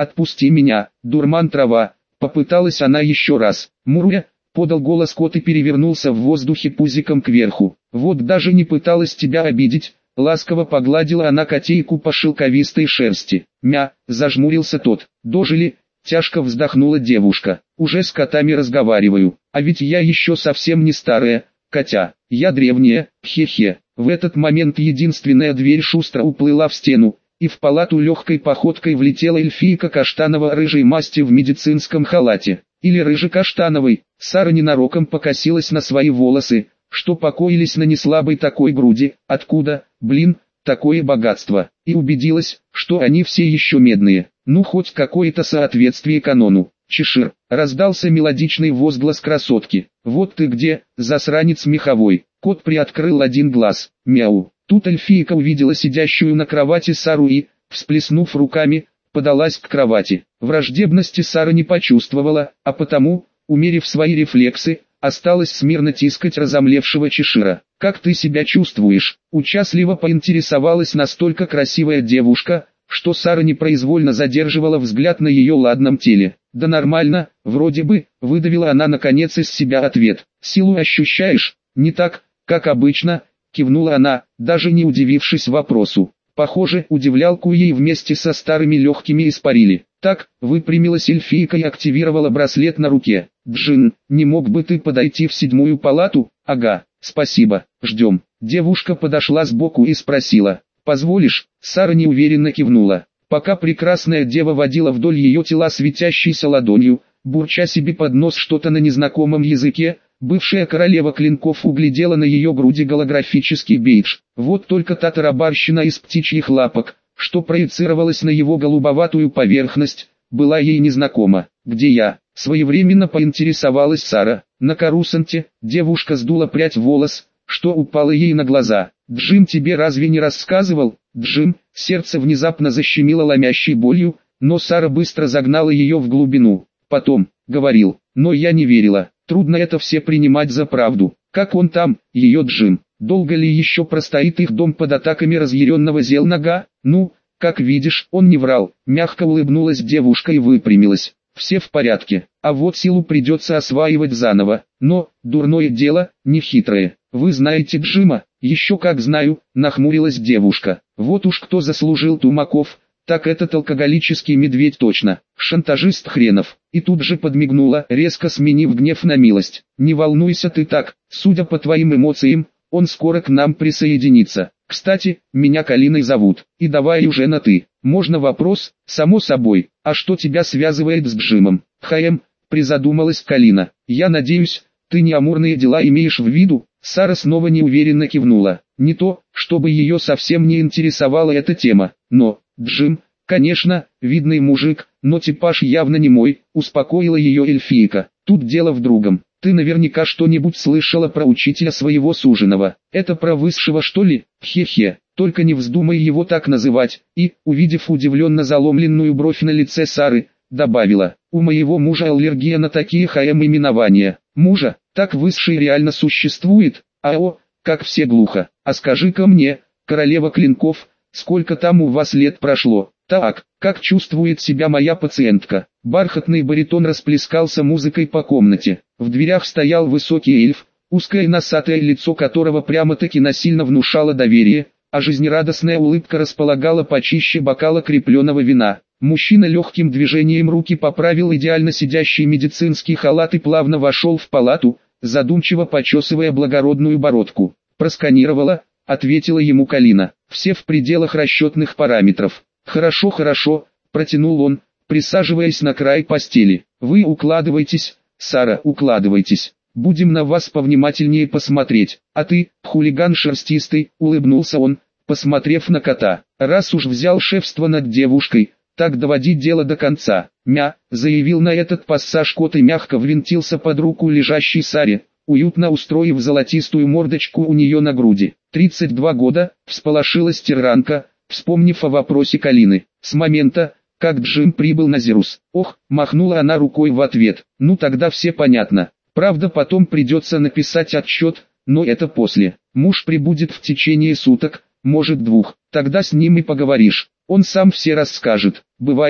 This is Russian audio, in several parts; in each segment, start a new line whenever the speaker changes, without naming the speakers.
отпусти меня, дурман трава, попыталась она еще раз. Муруя, подал голос кот и перевернулся в воздухе пузиком кверху. Вот даже не пыталась тебя обидеть, ласково погладила она котейку по шелковистой шерсти. Мя, зажмурился тот. Дожили, тяжко вздохнула девушка. Уже с котами разговариваю, а ведь я еще совсем не старая, котя, я древняя, хе-хе. В этот момент единственная дверь шустро уплыла в стену, и в палату легкой походкой влетела эльфийка каштаново-рыжей масти в медицинском халате. Или рыже-каштановой. Сара ненароком покосилась на свои волосы, что покоились на неслабой такой груди. Откуда, блин, такое богатство? И убедилась, что они все еще медные. Ну хоть какое-то соответствие канону. Чешир, раздался мелодичный возглас красотки. Вот ты где, засранец меховой. Кот приоткрыл один глаз. Мяу. Тут эльфийка увидела сидящую на кровати Сару и, всплеснув руками, подалась к кровати. Враждебности Сара не почувствовала, а потому, умерив свои рефлексы, осталась смирно тискать разомлевшего Чешира. «Как ты себя чувствуешь?» – участливо поинтересовалась настолько красивая девушка, что Сара непроизвольно задерживала взгляд на ее ладном теле. «Да нормально, вроде бы», – выдавила она наконец из себя ответ. «Силу ощущаешь? Не так, как обычно», – кивнула она, даже не удивившись вопросу. Похоже, удивлялку ей вместе со старыми легкими испарили. Так, выпрямилась эльфийка и активировала браслет на руке. «Джин, не мог бы ты подойти в 7-ю палату?» «Ага, спасибо, ждем». Девушка подошла сбоку и спросила. «Позволишь?» Сара неуверенно кивнула. Пока прекрасная дева водила вдоль ее тела светящейся ладонью, бурча себе под нос что-то на незнакомом языке, бывшая королева клинков углядела на ее груди голографический бейдж. Вот только та тарабарщина из птичьих лапок, что проецировалась на его голубоватую поверхность, была ей незнакома. «Где я?» – своевременно поинтересовалась Сара. На Карусанте девушка сдула прядь волос, что упало ей на глаза. «Джим тебе разве не рассказывал?» «Джим», сердце внезапно защемило ломящей болью, но Сара быстро загнала ее в глубину. «Потом», — говорил, но я не верила. Трудно это все принимать за правду. Как он там, ее Джим? Долго ли еще простоит их дом под атаками разъяренного Зелнага? Ну, как видишь, он не врал. Мягко улыбнулась девушка и выпрямилась. Все в порядке, а вот силу придется осваивать заново. Но, дурное дело, не хитрое. Вы знаете Джима? Еще как знаю, нахмурилась девушка. Вот уж кто заслужил тумаков, так этот алкоголический медведь точно. Шантажист хренов. И тут же подмигнула, резко сменив гнев на милость. Не волнуйся ты так, судя по твоим эмоциям, он скоро к нам присоединится. Кстати, меня Калиной зовут, и давай уже на «ты». Можно вопрос? Само собой. А что тебя связывает с Джимом? Призадумалась Калина. Я надеюсь, ты не амурные дела имеешь в виду? Сара снова неуверенно кивнула. Не то, чтобы ее совсем не интересовала эта тема, но, Джим, конечно, видный мужик, но типаж явно не мой, успокоила ее эльфийка. Тут дело в другом. Ты наверняка что-нибудь слышала про учителя своего суженого. Это про высшего что ли? Хе-хе, только не вздумай его так называть. И, увидев удивленно заломленную бровь на лице Сары, добавила. У моего мужа аллергия на такие именования. Мужа, так высший реально существует? Ао, как все глухо. А скажи-ка мне, королева клинков, сколько там у вас лет прошло? Так, как чувствует себя моя пациентка? Бархатный баритон расплескался музыкой по комнате. В дверях стоял высокий эльф, узкое носатое лицо которого прямо-таки насильно внушало доверие, а жизнерадостная улыбка располагала почище бокала крепленного вина. Мужчина легким движением руки поправил идеально сидящий медицинский халат и плавно вошел в палату, задумчиво почесывая благородную бородку. «Просканировала», — ответила ему Калина. «Все в пределах расчетных параметров». «Хорошо, хорошо», — протянул он, присаживаясь на край постели. «Вы укладывайтесь, Сара, укладывайтесь. Будем на вас повнимательнее посмотреть. А ты, хулиган шерстистый», — улыбнулся он, посмотрев на кота. «Раз уж взял шефство над девушкой, так доводи дело до конца». «Мя», — заявил на этот пассаж кот и мягко ввинтился под руку лежащей Саре, уютно устроив золотистую мордочку у нее на груди. 32 года, всполошилась тиранка, вспомнив о вопросе Калины. С момента, как Джим прибыл на Зерус. «Ох», — махнула она рукой в ответ. «Ну тогда все понятно. Правда потом придется написать отчет, но это после. Муж прибудет в течение суток, может 2. Тогда с ним и поговоришь. Он сам все расскажет. Бывай».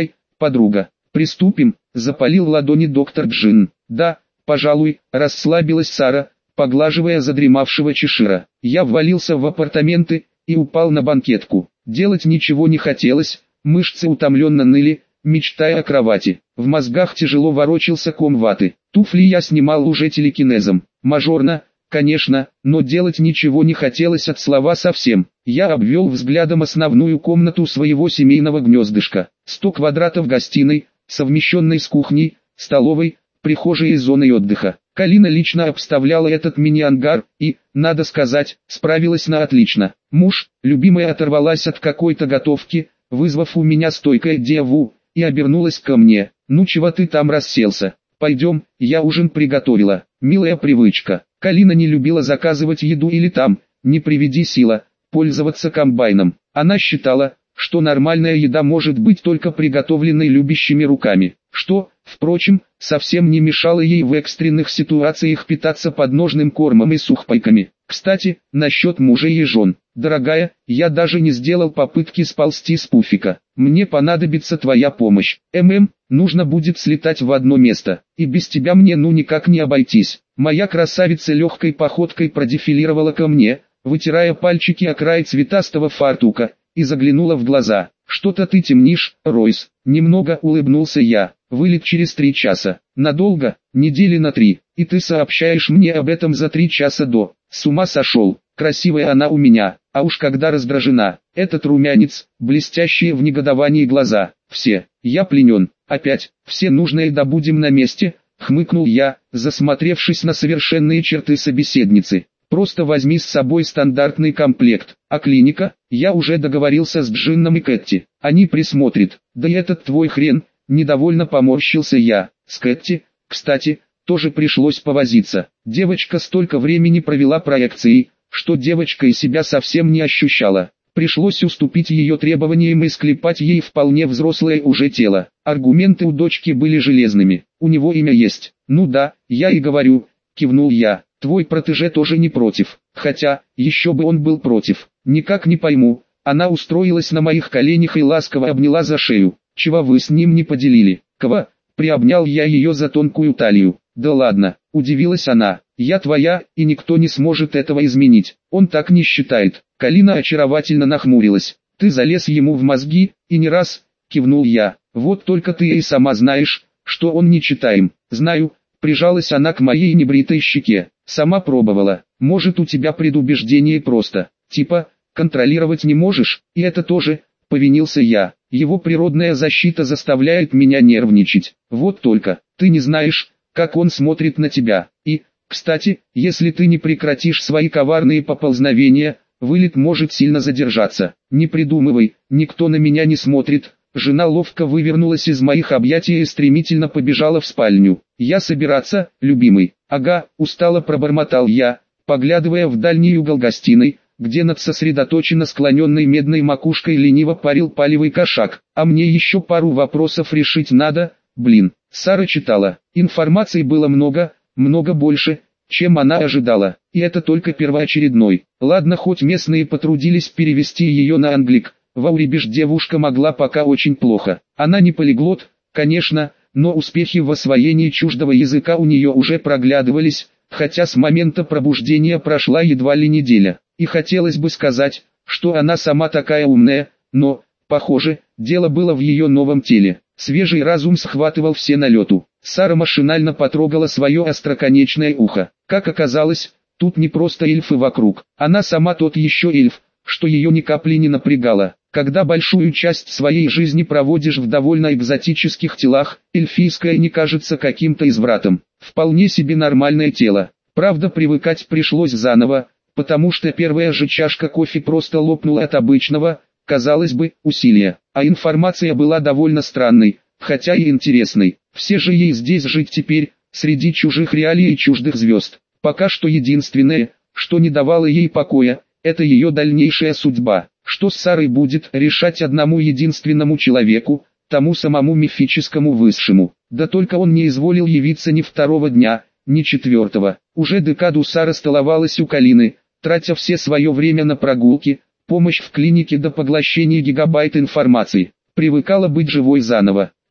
подруга. Приступим, запалил ладони доктор Джин. Да, пожалуй, расслабилась Сара, поглаживая задремавшего Чешира. Я ввалился в апартаменты и упал на банкетку. Делать ничего не хотелось, мышцы утомленно ныли, мечтая о кровати. В мозгах тяжело ворочался ком ваты. Туфли я снимал уже телекинезом. Мажорно, конечно, но делать ничего не хотелось от слова совсем. Я обвел взглядом основную комнату своего семейного гнездышка. 100 квадратов гостиной, совмещенной с кухней, столовой, прихожей и зоной отдыха. Калина лично обставляла этот мини-ангар и, надо сказать, справилась на отлично. Муж, любимая, оторвалась от какой-то готовки, вызвав у меня стойкое «деву», и обернулась ко мне. «Ну чего ты там расселся? Пойдем, я ужин приготовила». Милая привычка. Калина не любила заказывать еду или там, не приведи сила, пользоваться комбайном. Она считала, что нормальная еда может быть только приготовленной любящими руками, что, впрочем, совсем не мешало ей в экстренных ситуациях питаться подножным кормом и сухпайками. Кстати, насчет мужей и жен. Дорогая, я даже не сделал попытки сползти с пуфика. Мне понадобится твоя помощь. Нужно будет слетать в одно место, и без тебя мне ну никак не обойтись. Моя красавица легкой походкой продефилировала ко мне, вытирая пальчики о край цветастого фартука, и заглянула в глаза. «Что-то ты темнишь, Ройс». Немного улыбнулся я. «Вылет через 3 часа. Надолго? Недели на 3. И ты сообщаешь мне об этом за 3 часа до. С ума сошел. Красивая она у меня, а уж когда раздражена. Этот румянец, блестящие в негодовании глаза. Все. Я пленен. Опять. Все нужное добудем на месте», хмыкнул я, засмотревшись на совершенные черты собеседницы. «Просто возьми с собой стандартный комплект, а клиника, я уже договорился с Джинном и Кэтти, они присмотрят, да и этот твой хрен», недовольно поморщился я. С Кэтти, кстати, тоже пришлось повозиться. Девочка столько времени провела проекцией, что девочка и себя совсем не ощущала. Пришлось уступить ее требованиям и склепать ей вполне взрослое уже тело. Аргументы у дочки были железными. «У него имя есть». «Ну да, я и говорю», кивнул я. «Твой протеже тоже не против, хотя, еще бы он был против, никак не пойму». Она устроилась на моих коленях и ласково обняла за шею. «Чего вы с ним не поделили?» «Кого?» Приобнял я ее за тонкую талию. «Да ладно», удивилась она, «я твоя, и никто не сможет этого изменить, он так не считает». Калина очаровательно нахмурилась. «Ты залез ему в мозги, и не раз», кивнул я. «Вот только ты и сама знаешь, что он нечитаем». «Знаю», прижалась она к моей небритой щеке. «Сама пробовала. Может, у тебя предубеждение просто, типа, контролировать не можешь, и это тоже», повинился я. «Его природная защита заставляет меня нервничать. Вот только, ты не знаешь, как он смотрит на тебя. И, кстати, если ты не прекратишь свои коварные поползновения, вылет может сильно задержаться. Не придумывай, никто на меня не смотрит». Жена ловко вывернулась из моих объятий и стремительно побежала в спальню. «Я собираться, любимый?» «Ага», устало пробормотал я, поглядывая в дальний угол гостиной, где над сосредоточенно склоненной медной макушкой лениво парил палевый кошак. «А мне еще пару вопросов решить надо, блин». Сара читала. Информации было много, много больше, чем она ожидала. И это только первоочередной. Ладно, хоть местные потрудились перевести ее на англик. В Аурибиш девушка могла пока очень плохо. Она не полиглот, конечно, но успехи в освоении чуждого языка у нее уже проглядывались, хотя с момента пробуждения прошла едва ли неделя. И хотелось бы сказать, что она сама такая умная, но, похоже, дело было в ее новом теле. Свежий разум схватывал все на лету. Сара машинально потрогала свое остроконечное ухо. Как оказалось, тут не просто эльфы вокруг. Она сама тот еще эльф, что ее ни капли не напрягало. Когда большую часть своей жизни проводишь в довольно экзотических телах, эльфийское не кажется каким-то извратом. Вполне себе нормальное тело. Правда, привыкать пришлось заново, потому что первая же чашка кофе просто лопнула от обычного, казалось бы, усилия. А информация была довольно странной, хотя и интересной. Все же ей здесь жить теперь, среди чужих реалий и чуждых звезд. Пока что единственное, что не давало ей покоя, это ее дальнейшая судьба. Что с Сарой будет решать одному единственному человеку, тому самому мифическому высшему. Да только он не изволил явиться ни второго дня, ни четвертого. Уже декаду Сара столовалась у Калины, тратя все свое время на прогулки, помощь в клинике до поглощения гигабайт информации. Привыкала быть живой заново.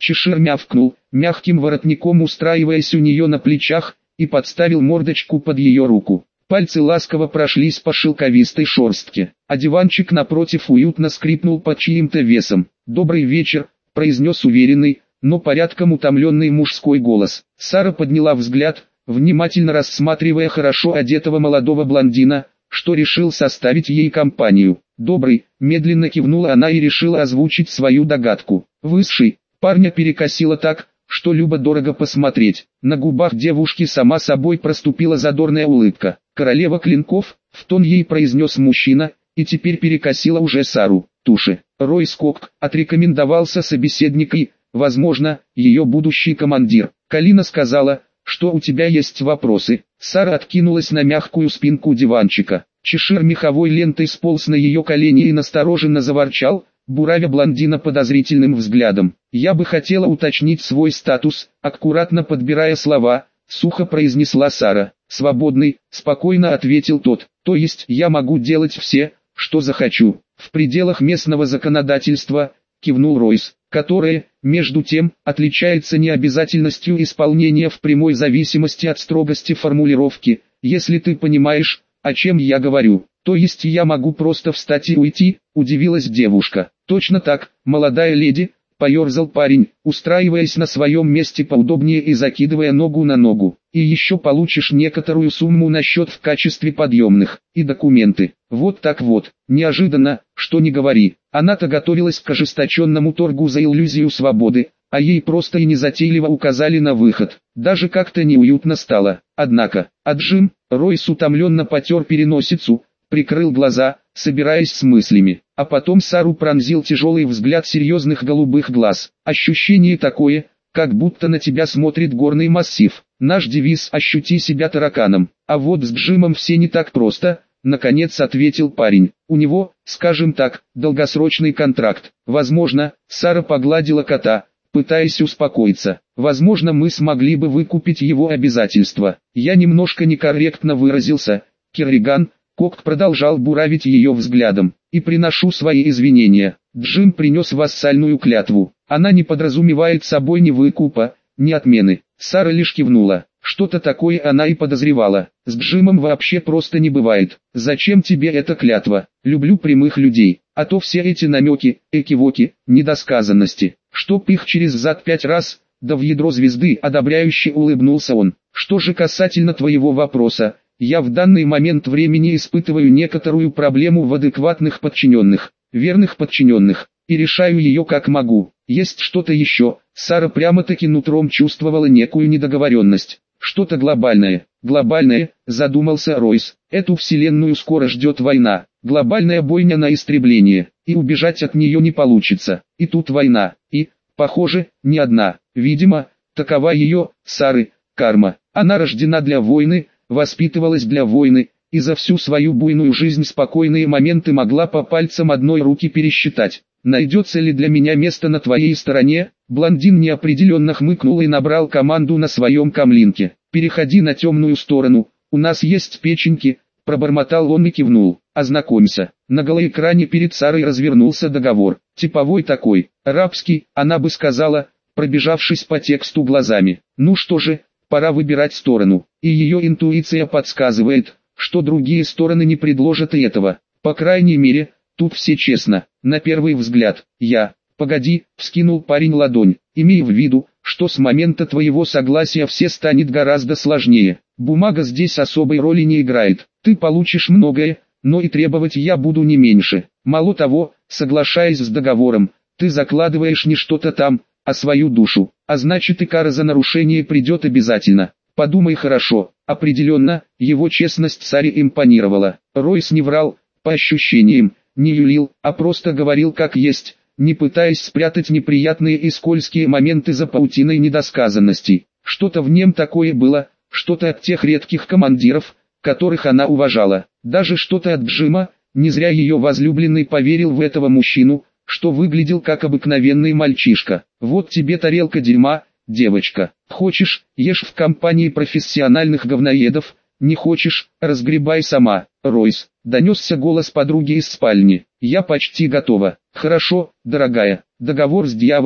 Чешир мявкнул, мягким воротником устраиваясь у нее на плечах, и подставил мордочку под ее руку. Пальцы ласково прошлись по шелковистой шерстке, а диванчик напротив уютно скрипнул под чьим-то весом. «Добрый вечер», — произнес уверенный, но порядком утомленный мужской голос. Сара подняла взгляд, внимательно рассматривая хорошо одетого молодого блондина, что решил составить ей компанию. «Добрый», — медленно кивнула она и решила озвучить свою догадку. «Высший». Парня перекосило так, что любо-дорого посмотреть. На губах девушки сама собой проступила задорная улыбка. «Королева клинков», — в тон ей произнес мужчина, и теперь перекосила уже Сару. «Туши». Ройс Кокк отрекомендовался собеседник и, возможно, ее будущий командир. «Калина сказала, что у тебя есть вопросы». Сара откинулась на мягкую спинку диванчика. Чешир меховой лентой сполз на ее колени и настороженно заворчал, буравя блондина подозрительным взглядом. «Я бы хотела уточнить свой статус», аккуратно подбирая слова, сухо произнесла Сара. «Свободный», спокойно ответил тот. «То есть я могу делать все, что захочу, в пределах местного законодательства», кивнул Ройс, «которое, между тем, отличается необязательностью исполнения в прямой зависимости от строгости формулировки, если ты понимаешь, о чем я говорю». «То есть я могу просто встать и уйти?» – удивилась девушка. «Точно так, молодая леди», – поерзал парень, устраиваясь на своем месте поудобнее и закидывая ногу на ногу. «И еще получишь некоторую сумму на счет в качестве подъемных, и документы». Вот так вот, неожиданно, что не говори. Она-то готовилась к ожесточенному торгу за иллюзию свободы, а ей просто и незатейливо указали на выход. Даже как-то неуютно стало. Однако, отжим, Ройс утомленно потер переносицу, прикрыл глаза, собираясь с мыслями, а потом Сару пронзил тяжелый взгляд серьезных голубых глаз. Ощущение такое, как будто на тебя смотрит горный массив. Наш девиз «Ощути себя тараканом». А вот с Джимом все не так просто, наконец ответил парень. У него, скажем так, долгосрочный контракт. Возможно, Сара погладила кота, пытаясь успокоиться. Возможно, мы смогли бы выкупить его обязательства. Я немножко некорректно выразился, Керриган. Кокк продолжал буравить ее взглядом. «И приношу свои извинения. Джим принес вассальную клятву. Она не подразумевает собой ни выкупа, ни отмены». Сара лишь кивнула. Что-то такое она и подозревала. С Джимом вообще просто не бывает. «Зачем тебе эта клятва? Люблю прямых людей. А то все эти намеки, экивоки, недосказанности. Чтоб их через зад 5 раз, да в ядро звезды», одобряюще улыбнулся он. «Что же касательно твоего вопроса, я в данный момент времени испытываю некоторую проблему в адекватных подчиненных, верных подчиненных, и решаю ее как могу. Есть что-то еще». Сара прямо-таки нутром чувствовала некую недоговоренность. «Что-то глобальное». «Глобальное», задумался Ройс. «Эту вселенную скоро ждет война. Глобальная бойня на истребление, и убежать от нее не получится. И тут война, и, похоже, не одна. Видимо, такова ее, Сары, карма. Она рождена для войны, воспитывалась для войны, и за всю свою буйную жизнь спокойные моменты могла по пальцам одной руки пересчитать. Найдется ли для меня место на твоей стороне?» Блондин неопределенно хмыкнул и набрал команду на своем камлинке. «Переходи на темную сторону, у нас есть печеньки», пробормотал он и кивнул. «Ознакомься». На голоэкране перед Сарой развернулся договор. Типовой такой, арабский, она бы сказала, пробежавшись по тексту глазами. Ну что же, пора выбирать сторону. И ее интуиция подсказывает, что другие стороны не предложат и этого. По крайней мере, тут все честно. На первый взгляд, «Погоди», — вскинул парень ладонь, «имей в виду, что с момента твоего согласия все станет гораздо сложнее. Бумага здесь особой роли не играет. Ты получишь многое, но и требовать я буду не меньше. Мало того, соглашаясь с договором, ты закладываешь не что-то там, а свою душу, а значит и кара за нарушение придет обязательно. Подумай хорошо». Определенно, его честность Саре импонировала. Ройс не врал, по ощущениям, не юлил, а просто говорил как есть, не пытаясь спрятать неприятные и скользкие моменты за паутиной недосказанностей. Что-то в нем такое было, что-то от тех редких командиров, которых она уважала. Даже что-то от Джима, не зря ее возлюбленный поверил в этого мужчину, что выглядел как обыкновенный мальчишка. «Вот тебе тарелка дерьма, девочка. Хочешь, ешь в компании профессиональных говноедов, не хочешь, разгребай сама». «Ройс», — донесся голос подруги из спальни, — «я почти готова». «Хорошо, дорогая, договор с дьяволом»,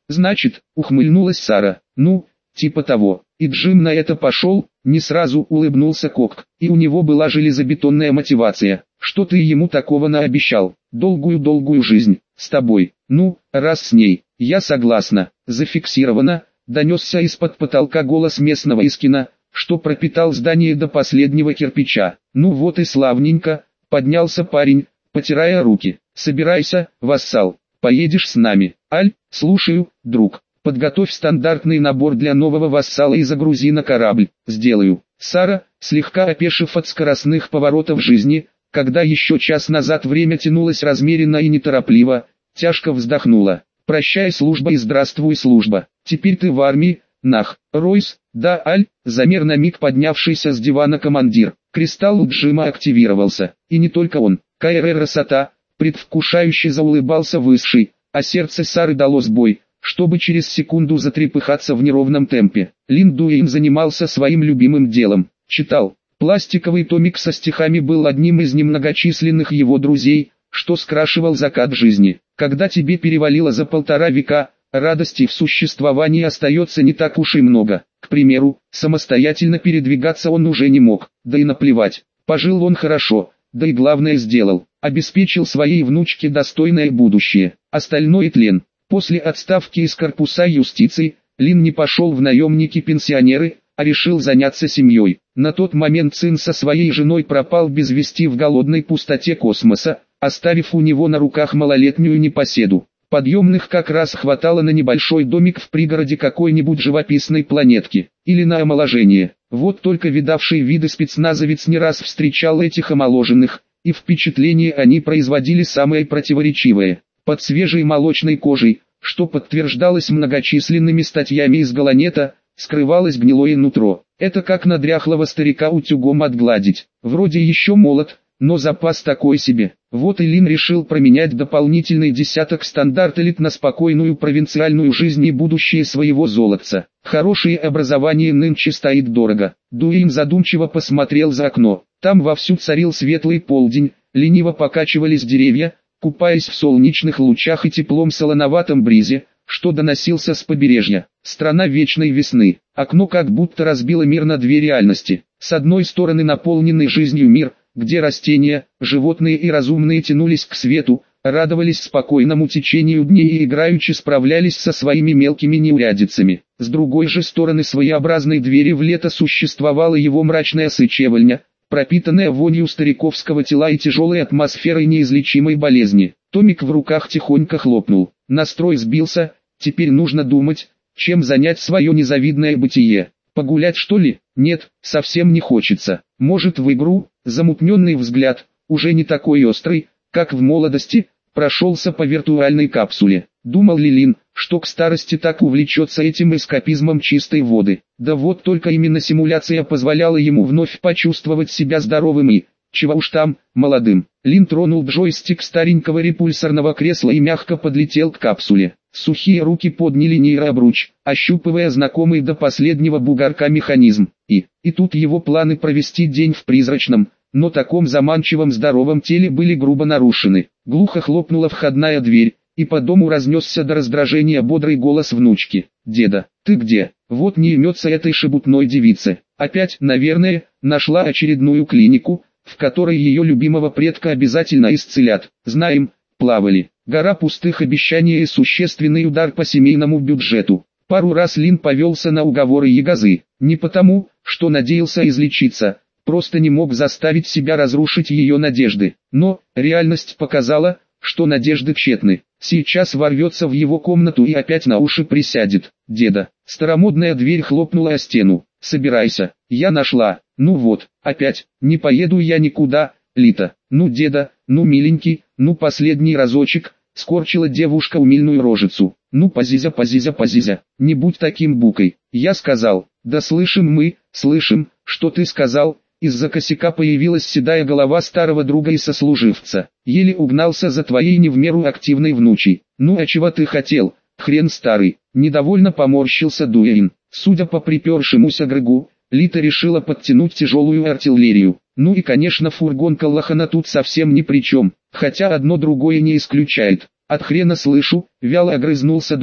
Значит, ухмыльнулась Сара. Ну, типа того. И Джим на это пошел, не сразу улыбнулся Кок. И у него была железобетонная мотивация. Что ты ему такого наобещал? Долгую-долгую жизнь, с тобой. Ну, раз с ней, я согласна. Зафиксировано, донесся из-под потолка голос местного Искина, что пропитал здание до последнего кирпича. Ну вот и славненько, поднялся парень, потирая руки. Собирайся, вассал, поедешь с нами. Аль, слушаю, друг. Подготовь стандартный набор для нового вассала и загрузи на корабль. Сделаю. Сара, слегка опешив от скоростных поворотов жизни, когда еще час назад время тянулось размеренно и неторопливо, тяжко вздохнула. Прощай служба и здравствуй служба. Теперь ты в армии, нах. Ройс, да, Аль, замер на миг поднявшийся с дивана командир. Кристалл у Джима активировался. И не только он. КРР Росота, предвкушающе заулыбался Высший, а сердце Сары дало сбой, чтобы через секунду затрепыхаться в неровном темпе. Лин Дуэйн занимался своим любимым делом, читал. Пластиковый томик со стихами был одним из немногочисленных его друзей, что скрашивал закат жизни. Когда тебе перевалило за 1,5 века, радости в существовании остается не так уж и много. К примеру, самостоятельно передвигаться он уже не мог, да и наплевать. Пожил он хорошо, да и главное сделал, обеспечил своей внучке достойное будущее. Остальное тлен. После отставки из корпуса юстиции, Лин не пошел в наемники-пенсионеры, а решил заняться семьей. На тот момент сын со своей женой пропал без вести в голодной пустоте космоса, оставив у него на руках малолетнюю непоседу. Подъемных как раз хватало на небольшой домик в пригороде какой-нибудь живописной планетки, или на омоложение. Вот только видавший виды спецназовец не раз встречал этих омоложенных, и впечатление они производили самое противоречивое. Под свежей молочной кожей, что подтверждалось многочисленными статьями из Галанета, скрывалось гнилое нутро. Это как на дряхлого старика утюгом отгладить. Вроде еще молод, но запас такой себе. Вот и Лин решил променять дополнительный десяток стандарт элит на спокойную провинциальную жизнь и будущее своего золотца. Хорошее образование нынче стоит дорого. Дуэйн задумчиво посмотрел за окно. Там вовсю царил светлый полдень, лениво покачивались деревья, купаясь в солнечных лучах и теплом солоноватом бризе, что доносился с побережья. Страна вечной весны. Окно как будто разбило мир на две реальности. С одной стороны наполненный жизнью мир, где растения, животные и разумные тянулись к свету, радовались спокойному течению дней и играючи справлялись со своими мелкими неурядицами. С другой же стороны своеобразной двери в лето существовала его мрачная сычевальня, пропитанная вонью стариковского тела и тяжелой атмосферой неизлечимой болезни. Томик в руках тихонько хлопнул. Настрой сбился, теперь нужно думать, чем занять свое незавидное бытие. Погулять что ли? Нет, совсем не хочется. Может в игру? Замутненный взгляд, уже не такой острый, как в молодости, прошелся по виртуальной капсуле. Думал ли Лин, что к старости так увлечется этим эскапизмом чистой воды? Да вот только именно симуляция позволяла ему вновь почувствовать себя здоровым и, чего уж там, молодым. Лин тронул джойстик старенького репульсорного кресла и мягко подлетел к капсуле. Сухие руки подняли нейрообруч, ощупывая знакомый до последнего бугорка механизм. И тут его планы провести день в призрачном, но таком заманчивом здоровом теле были грубо нарушены. Глухо хлопнула входная дверь, и по дому разнесся до раздражения бодрый голос внучки. «Деда, ты где? Вот не имется этой шебутной девице. Опять, наверное, нашла очередную клинику, в которой ее любимого предка обязательно исцелят. Знаем, плавали. Гора пустых обещаний и существенный удар по семейному бюджету». Пару раз Лин повелся на уговоры ягозы, не потому, что надеялся излечиться, просто не мог заставить себя разрушить ее надежды. Но реальность показала, что надежды тщетны. Сейчас ворвется в его комнату и опять на уши присядет. «Деда». Старомодная дверь хлопнула о стену. «Собирайся, я нашла». «Ну вот, опять, не поеду я никуда, Лита». «Ну деда, ну миленький, ну последний разочек», скорчила девушка умильную рожицу. «Ну позизя, не будь таким букой». «Я сказал». «Да слышим мы, слышим, что ты сказал». Из-за косяка появилась седая голова старого друга и сослуживца. «Еле угнался за твоей не в меру активной внучей». «Ну а чего ты хотел, хрен старый?» Недовольно поморщился Дуэйн. Судя по припершемуся Грегу, Лита решила подтянуть тяжелую артиллерию. Ну и конечно фургон Каллахана тут совсем ни при чем, хотя одно другое не исключает. «От хрена слышу», вяло огрызнулся друг,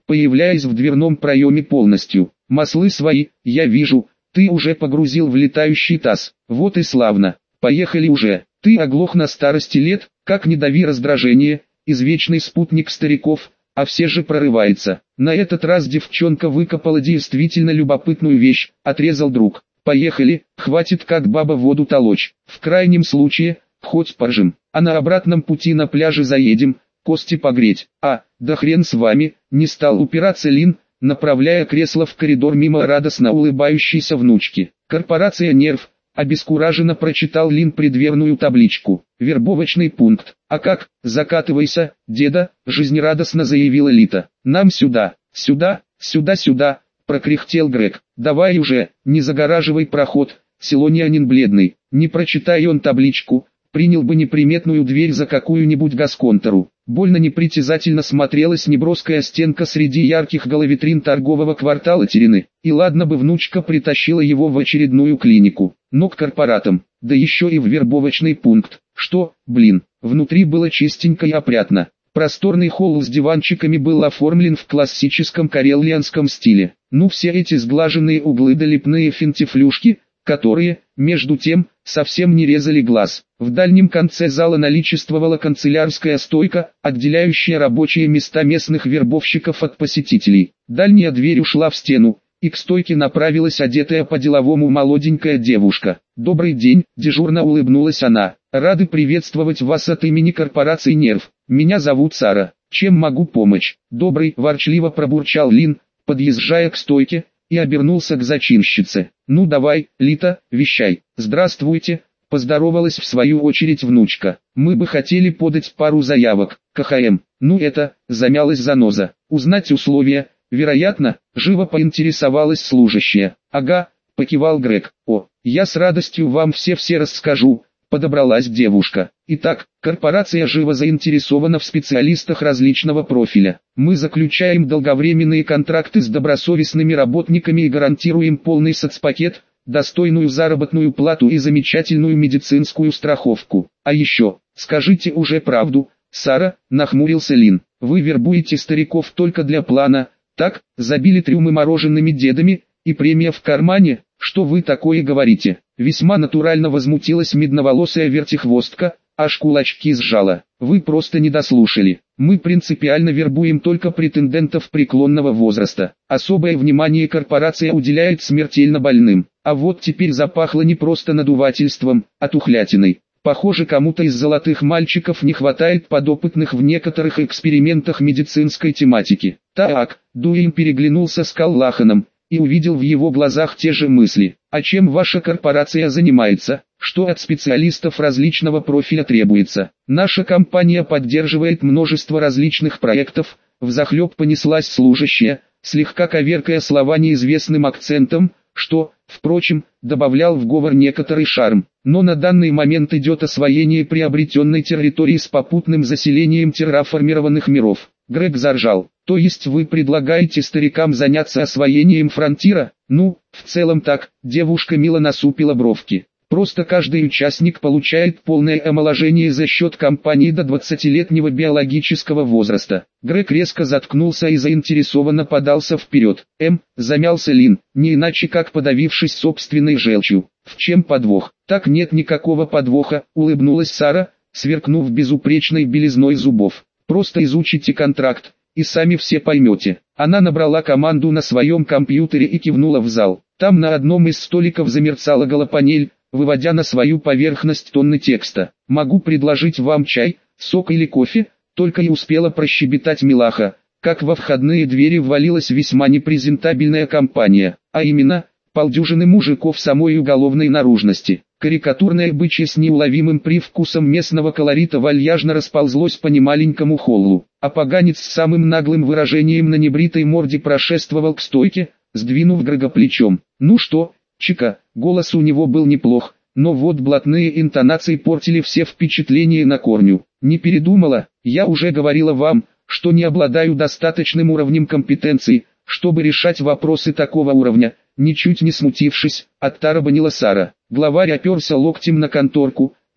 появляясь в дверном проеме полностью. «Маслы свои, я вижу, ты уже погрузил в летающий таз. Вот и славно. Поехали уже. Ты оглох на старости лет, как не дави раздражение, извечный спутник стариков, а все же прорывается». На этот раз девчонка выкопала действительно любопытную вещь, отрезал друг. «Поехали, хватит как баба воду толочь. В крайнем случае, хоть поржем, а на обратном пути на пляже заедем, кости погреть». Да хрен с вами, не стал упираться Лин, направляя кресло в коридор мимо радостно улыбающейся внучки. «Корпорация Нерв», обескураженно прочитал Лин предверную табличку. «Вербовочный пункт. А как, закатывайся, деда», жизнерадостно заявила Лита. «Нам сюда, сюда, сюда, сюда», прокряхтел Грег. «Давай уже, не загораживай проход, силонянин бледный». Не прочитай он табличку, принял бы неприметную дверь за какую-нибудь гасконтору. Больно непритязательно смотрелась неброская стенка среди ярких головитрин торгового квартала Терины. И ладно бы внучка притащила его в очередную клинику, но к корпоратам, да еще и в вербовочный пункт. Что, блин, внутри было чистенько и опрятно. Просторный холл с диванчиками был оформлен в классическом карелианском стиле. Ну все эти сглаженные углы да лепные финтифлюшки, которые, между тем, совсем не резали глаз. В дальнем конце зала наличествовала канцелярская стойка, отделяющая рабочие места местных вербовщиков от посетителей. Дальняя дверь ушла в стену, и к стойке направилась одетая по-деловому молоденькая девушка. «Добрый день», – дежурно улыбнулась она. «Рады приветствовать вас от имени корпорации Нерв. Меня зовут Сара. Чем могу помочь?» «Добрый», – ворчливо пробурчал Лин, подъезжая к стойке, и обернулся к зачинщице. «Ну давай, Лита, вещай». «Здравствуйте», – поздоровалась в свою очередь внучка. «Мы бы хотели подать пару заявок, КХМ». «Ну это», – замялась заноза. «Узнать условия». «Вероятно», – живо поинтересовалась служащая. «Ага», – покивал Грег. «О, я с радостью вам все расскажу», – подобралась девушка. «Итак, корпорация живо заинтересована в специалистах различного профиля. Мы заключаем долговременные контракты с добросовестными работниками и гарантируем полный соцпакет, достойную заработную плату и замечательную медицинскую страховку. А еще, скажите уже правду, Сара», – нахмурился Лин. «Вы вербуете стариков только для плана, так, забили трюмы морожеными дедами, и премия в кармане? Что вы такое говорите?» Весьма натурально возмутилась медноволосая вертихвостка, аж кулачки сжала. «Вы просто не дослушали. Мы принципиально вербуем только претендентов преклонного возраста. Особое внимание корпорация уделяет смертельно больным. А вот теперь запахло не просто надувательством, а тухлятиной. Похоже, кому-то из золотых мальчиков не хватает подопытных в некоторых экспериментах медицинской тематики». «Так», Дуэйн переглянулся с Каллаханом, и увидел в его глазах те же мысли. «А чем ваша корпорация занимается? Что от специалистов различного профиля требуется?» «Наша компания поддерживает множество различных проектов», взахлеб понеслась служащая, слегка коверкая слова неизвестным акцентом, что, впрочем, добавлял в говор некоторый шарм. «Но на данный момент идет освоение приобретенной территории с попутным заселением терраформированных миров». Грег заржал. «То есть вы предлагаете старикам заняться освоением фронтира?» «Ну, в целом так», девушка мило насупила бровки. «Просто каждый участник получает полное омоложение за счет компании до 20-летнего биологического возраста». Грег резко заткнулся и заинтересованно подался вперед. Замялся Лин, не иначе как подавившись собственной желчью. «В чем подвох?» «Так нет никакого подвоха», улыбнулась Сара, сверкнув безупречной белизной зубов. «Просто изучите контракт, и сами все поймете». Она набрала команду на своем компьютере и кивнула в зал. Там на одном из столиков замерцала голопанель, выводя на свою поверхность тонны текста. «Могу предложить вам чай, сок или кофе?» Только и успела прощебетать милаха, как во входные двери ввалилась весьма непрезентабельная компания, а именно, полдюжины мужиков самой уголовной наружности. Карикатурное бычье с неуловимым привкусом местного колорита вальяжно расползлось по немаленькому холлу, а поганец с самым наглым выражением на небритой морде прошествовал к стойке, сдвинув Грега плечом. «Ну что, чика?» Голос у него был неплох, но вот блатные интонации портили все впечатления на корню. «Не передумала? Я уже говорила вам, что не обладаю достаточным уровнем компетенции, чтобы решать вопросы такого уровня». Ничуть не смутившись, оттарабанила Сара. Главарь оперся локтем на конторку,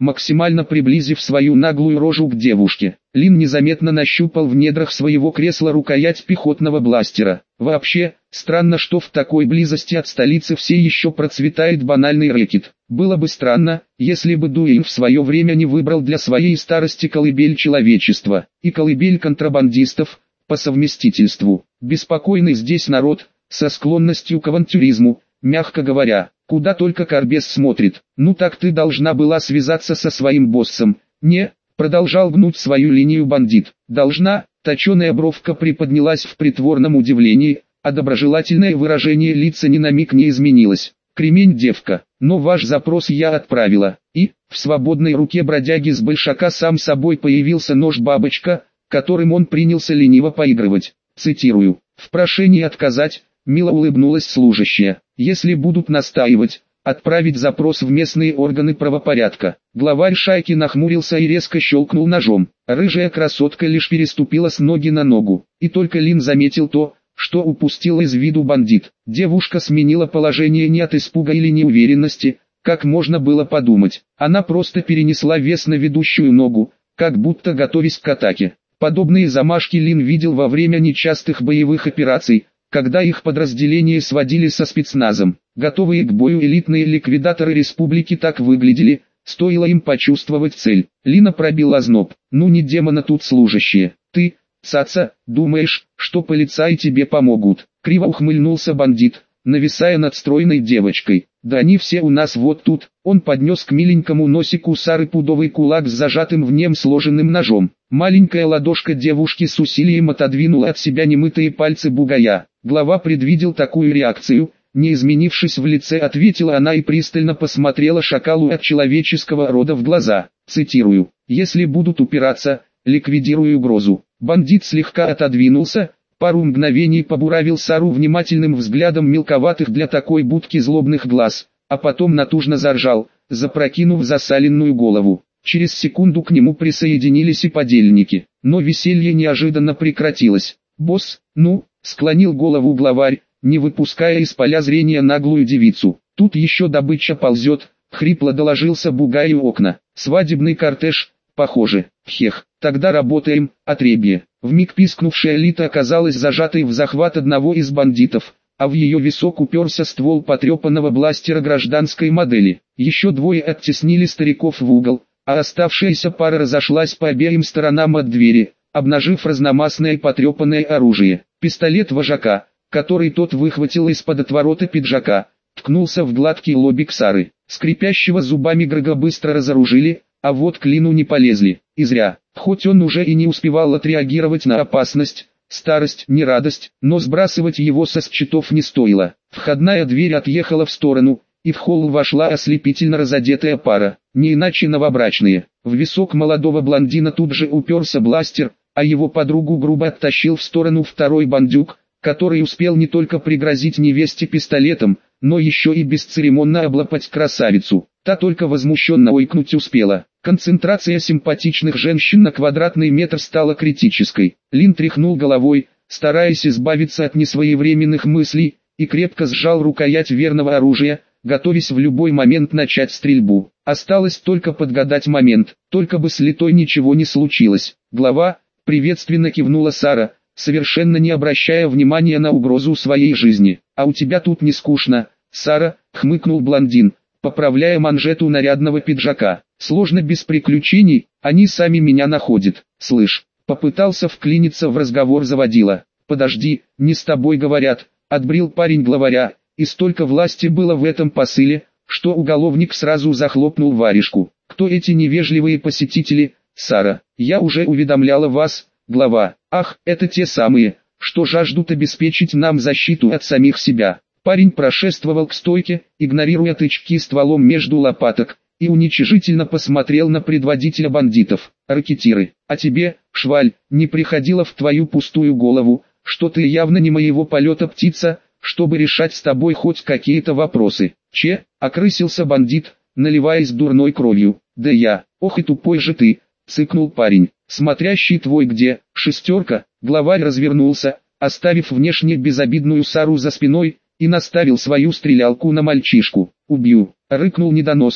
максимально приблизив свою наглую рожу к девушке. Лин незаметно нащупал в недрах своего кресла рукоять пехотного бластера. Вообще, странно, что в такой близости от столицы все еще процветает банальный рэкет. Было бы странно, если бы Дуэйн в свое время не выбрал для своей старости колыбель человечества, и колыбель контрабандистов, по совместительству. Беспокойный здесь народ, со склонностью к авантюризму, мягко говоря. Куда только Карбес смотрит. Ну так ты должна была связаться со своим боссом. Не, продолжал гнуть свою линию бандит. Должна, точеная бровка приподнялась в притворном удивлении, а доброжелательное выражение лица ни на миг не изменилось. Кремень, девка, но ваш запрос я отправила. И, в свободной руке бродяги с большака сам собой появился нож-бабочка, которым он принялся лениво поигрывать. Цитирую. В прошении отказать, мило улыбнулась служащая. Если будут настаивать, отправить запрос в местные органы правопорядка. Главарь шайки нахмурился и резко щелкнул ножом. Рыжая красотка лишь переступила с ноги на ногу. И только Лин заметил то, что упустил из виду бандит. Девушка сменила положение не от испуга или неуверенности, как можно было подумать. Она просто перенесла вес на ведущую ногу, как будто готовясь к атаке. Подобные замашки Лин видел во время нечастых боевых операций, когда их подразделения сводили со спецназом. Готовые к бою элитные ликвидаторы республики так выглядели, стоило им почувствовать цель. Лина пробила озноб. Ну не демона тут служащие. Ты, цаца, думаешь, что полицаи тебе помогут? Криво ухмыльнулся бандит, нависая над стройной девочкой. Да они все у нас вот тут. Он поднес к миленькому носику Сары пудовый кулак с зажатым в нем сложенным ножом. Маленькая ладошка девушки с усилием отодвинула от себя немытые пальцы бугая. Глава предвидел такую реакцию, не изменившись в лице, ответила она и пристально посмотрела шакалу от человеческого рода в глаза. Цитирую. «Если будут упираться, ликвидирую угрозу». Бандит слегка отодвинулся, пару мгновений побуравил Сару внимательным взглядом мелковатых для такой будки злобных глаз, а потом натужно заржал, запрокинув засаленную голову. Через секунду к нему присоединились и подельники, но веселье неожиданно прекратилось. «Босс, ну?» — склонил голову главарь, не выпуская из поля зрения наглую девицу. «Тут еще добыча ползет», — хрипло доложился бугай у окна. «Свадебный кортеж, похоже. Хех, тогда работаем, отребье». Вмиг пискнувшая Лита оказалась зажатой в захват одного из бандитов, а в ее висок уперся ствол потрепанного бластера гражданской модели. Еще двое оттеснили стариков в угол, а оставшаяся пара разошлась по обеим сторонам от двери, обнажив разномастное потрепанное оружие. Пистолет вожака, который тот выхватил из-под отворота пиджака, ткнулся в гладкий лобик Сары. Скрипящего зубами Грега быстро разоружили, а вот к Лину не полезли. И зря, хоть он уже и не успевал отреагировать на опасность, старость, не радость, но сбрасывать его со счетов не стоило. Входная дверь отъехала в сторону, и в холл вошла ослепительно разодетая пара, не иначе новобрачные. В висок молодого блондина тут же уперся бластер, а его подругу грубо оттащил в сторону второй бандюк, который успел не только пригрозить невесте пистолетом, но еще и бесцеремонно облапать красавицу. Та только возмущенно ойкнуть успела. Концентрация симпатичных женщин на квадратный метр стала критической. Лин тряхнул головой, стараясь избавиться от несвоевременных мыслей, и крепко сжал рукоять верного оружия, готовясь в любой момент начать стрельбу. Осталось только подгадать момент, только бы с Литой ничего не случилось. Глава, приветственно кивнула Сара, совершенно не обращая внимания на угрозу своей жизни. «А у тебя тут не скучно, Сара?» — хмыкнул блондин, поправляя манжету нарядного пиджака. «Сложно без приключений, они сами меня находят. Слышь», — попытался вклиниться в разговор заводила. «Подожди, не с тобой говорят», — отбрил парень главаря, и столько власти было в этом посыле, что уголовник сразу захлопнул варежку. «Кто эти невежливые посетители, Сара?» «Я уже уведомляла вас, глава». «Ах, это те самые, что жаждут обеспечить нам защиту от самих себя». Парень прошествовал к стойке, игнорируя тычки стволом между лопаток, и уничижительно посмотрел на предводителя бандитов. «Ракетиры, а тебе, шваль, не приходило в твою пустую голову, что ты явно не моего полета птица, чтобы решать с тобой хоть какие-то вопросы?» «Че?» — окрысился бандит, наливаясь дурной кровью. «Да я, ох и тупой же ты!» — цыкнул парень. «Смотрящий твой где, шестерка?» Главарь развернулся, оставив внешне безобидную Сару за спиной, и наставил свою стрелялку на мальчишку. «Убью!» — рыкнул недоносок,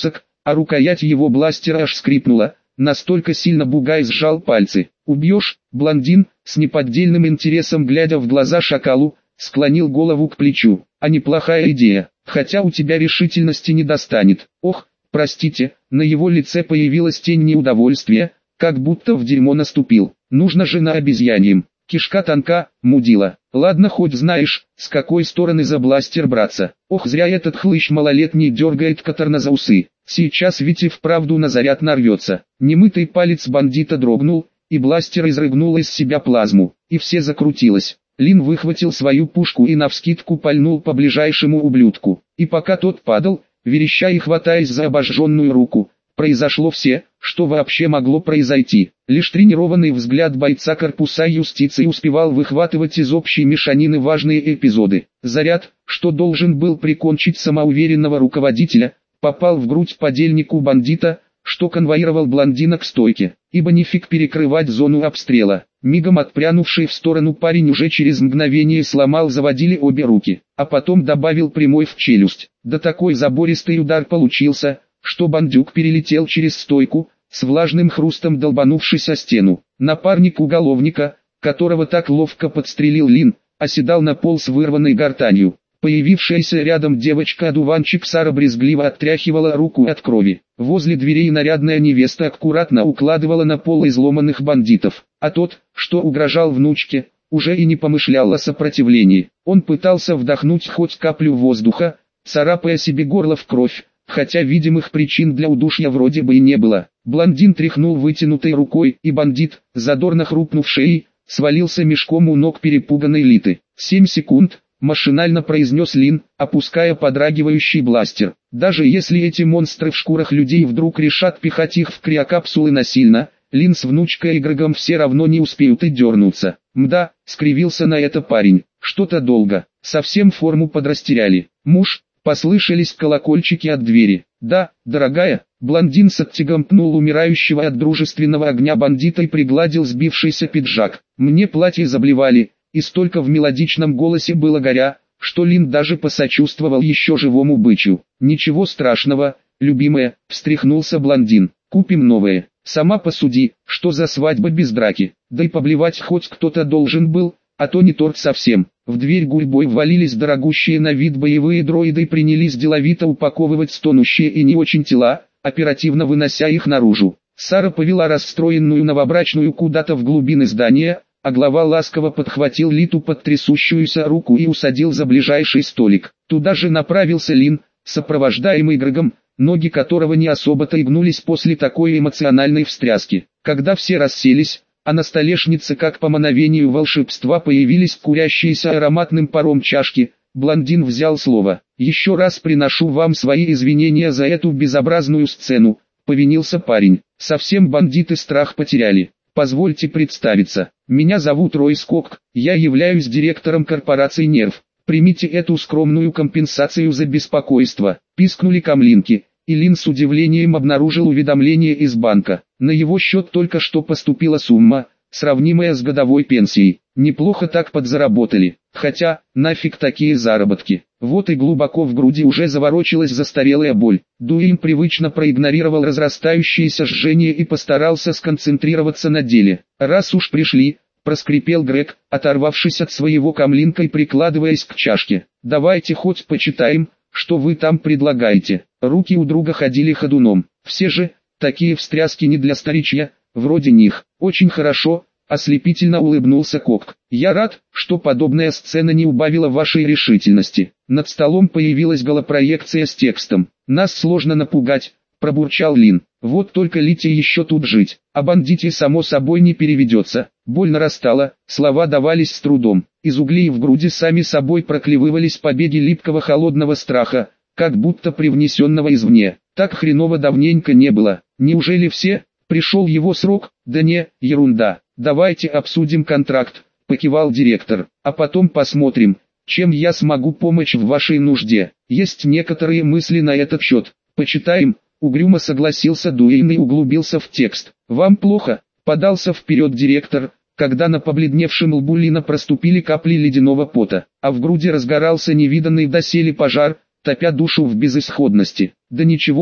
а рукоять его бластера аж скрипнула, настолько сильно Бугай сжал пальцы. «Убьешь?» Блондин, с неподдельным интересом глядя в глаза шакалу, склонил голову к плечу. «А неплохая идея, хотя у тебя решительности не достанет». «Ох, простите», на его лице появилась тень неудовольствия, как будто в дерьмо наступил. «Нужно же на обезьяньем. Кишка тонка, мудила. Ладно, хоть знаешь, с какой стороны за бластер браться. Ох, зря этот хлыщ малолетний дергает Катарна за усы. Сейчас ведь и вправду на заряд нарвется». Немытый палец бандита дрогнул, и бластер изрыгнул из себя плазму, и все закрутилось. Лин выхватил свою пушку и навскидку пальнул по ближайшему ублюдку. И пока тот падал, вереща и хватаясь за обожженную руку, произошло все, что вообще могло произойти. Лишь тренированный взгляд бойца корпуса юстиции успевал выхватывать из общей мешанины важные эпизоды. Заряд, что должен был прикончить самоуверенного руководителя, попал в грудь подельнику бандита, что конвоировал блондина к стойке, ибо нифиг перекрывать зону обстрела. Мигом отпрянувший в сторону парень уже через мгновение сломал заводили обе руки, а потом добавил прямой в челюсть. Да такой забористый удар получился, что бандюк перелетел через стойку, с влажным хрустом долбанувшись о стену. Напарник уголовника, которого так ловко подстрелил Лин, оседал на пол с вырванной гортанью. Появившаяся рядом девочка-одуванчик Сара брезгливо оттряхивала руку от крови. Возле дверей нарядная невеста аккуратно укладывала на пол изломанных бандитов, а тот, что угрожал внучке, уже и не помышлял о сопротивлении. Он пытался вдохнуть хоть каплю воздуха, царапая себе горло в кровь, хотя видимых причин для удушья вроде бы и не было. Блондин тряхнул вытянутой рукой, и бандит, задорно хрупнув шеей, свалился мешком у ног перепуганной Литы. 7 секунд. Машинально произнес Лин, опуская подрагивающий бластер. Даже если эти монстры в шкурах людей вдруг решат пихать их в криокапсулы насильно, Лин с внучкой и Грегом все равно не успеют и дернуться. Мда, скривился на это парень, что-то долго, совсем форму подрастеряли. Муж, послышались колокольчики от двери. Да, дорогая, блондин с оттягом пнул умирающего от дружественного огня бандита и пригладил сбившийся пиджак. Мне платье заблевали. И столько в мелодичном голосе было горя, что Лин даже посочувствовал еще живому бычью. «Ничего страшного, любимая», — встряхнулся блондин, — «купим новое. Сама посуди, что за свадьба без драки, да и поблевать хоть кто-то должен был, а то не торт совсем». В дверь гурьбой ввалились дорогущие на вид боевые дроиды и принялись деловито упаковывать стонущие и не очень тела, оперативно вынося их наружу. Сара повела расстроенную новобрачную куда-то в глубины здания, а глава ласково подхватил Литу под трясущуюся руку и усадил за ближайший столик. Туда же направился Лин, сопровождаемый Грегом, ноги которого не особо-то и гнулись после такой эмоциональной встряски. Когда все расселись, а на столешнице как по мановению волшебства появились курящиеся ароматным паром чашки, блондин взял слово. «Еще раз приношу вам свои извинения за эту безобразную сцену», — повинился парень. «Совсем бандиты страх потеряли. Позвольте представиться, меня зовут Рой Скок, я являюсь директором корпорации «Нерв». Примите эту скромную компенсацию за беспокойство», — пискнули камлинки, и Лин с удивлением обнаружил уведомление из банка. На его счет только что поступила сумма, сравнимая с годовой пенсией. Неплохо так подзаработали, хотя, нафиг такие заработки. Вот и глубоко в груди уже заворочилась застарелая боль. Дуэйн привычно проигнорировал разрастающееся жжение и постарался сконцентрироваться на деле. «Раз уж пришли», — проскрипел Грег, оторвавшись от своего камлинка и прикладываясь к чашке. «Давайте хоть почитаем, что вы там предлагаете». Руки у друга ходили ходуном. Все же, такие встряски не для старичья, вроде них. «Очень хорошо», — ослепительно улыбнулся Кок. «Я рад, что подобная сцена не убавила вашей решительности». Над столом появилась голопроекция с текстом. «Нас сложно напугать», — пробурчал Лин. «Вот только Лите еще тут жить, а бандите само собой не переведется». Боль нарастала, слова давались с трудом. Из углей в груди сами собой проклевывались побеги липкого холодного страха, как будто привнесенного извне. Так хреново давненько не было. Неужели все? Пришел его срок? Да не, ерунда. «Давайте обсудим контракт», — покивал директор, «а потом посмотрим, чем я смогу помочь в вашей нужде. Есть некоторые мысли на этот счет. Почитаем», — угрюмо согласился Дуэйн и углубился в текст. «Вам плохо?» — подался вперед директор, когда на побледневшем лбу Лина проступили капли ледяного пота, а в груди разгорался невиданный доселе пожар, топя душу в безысходности. «Да ничего»,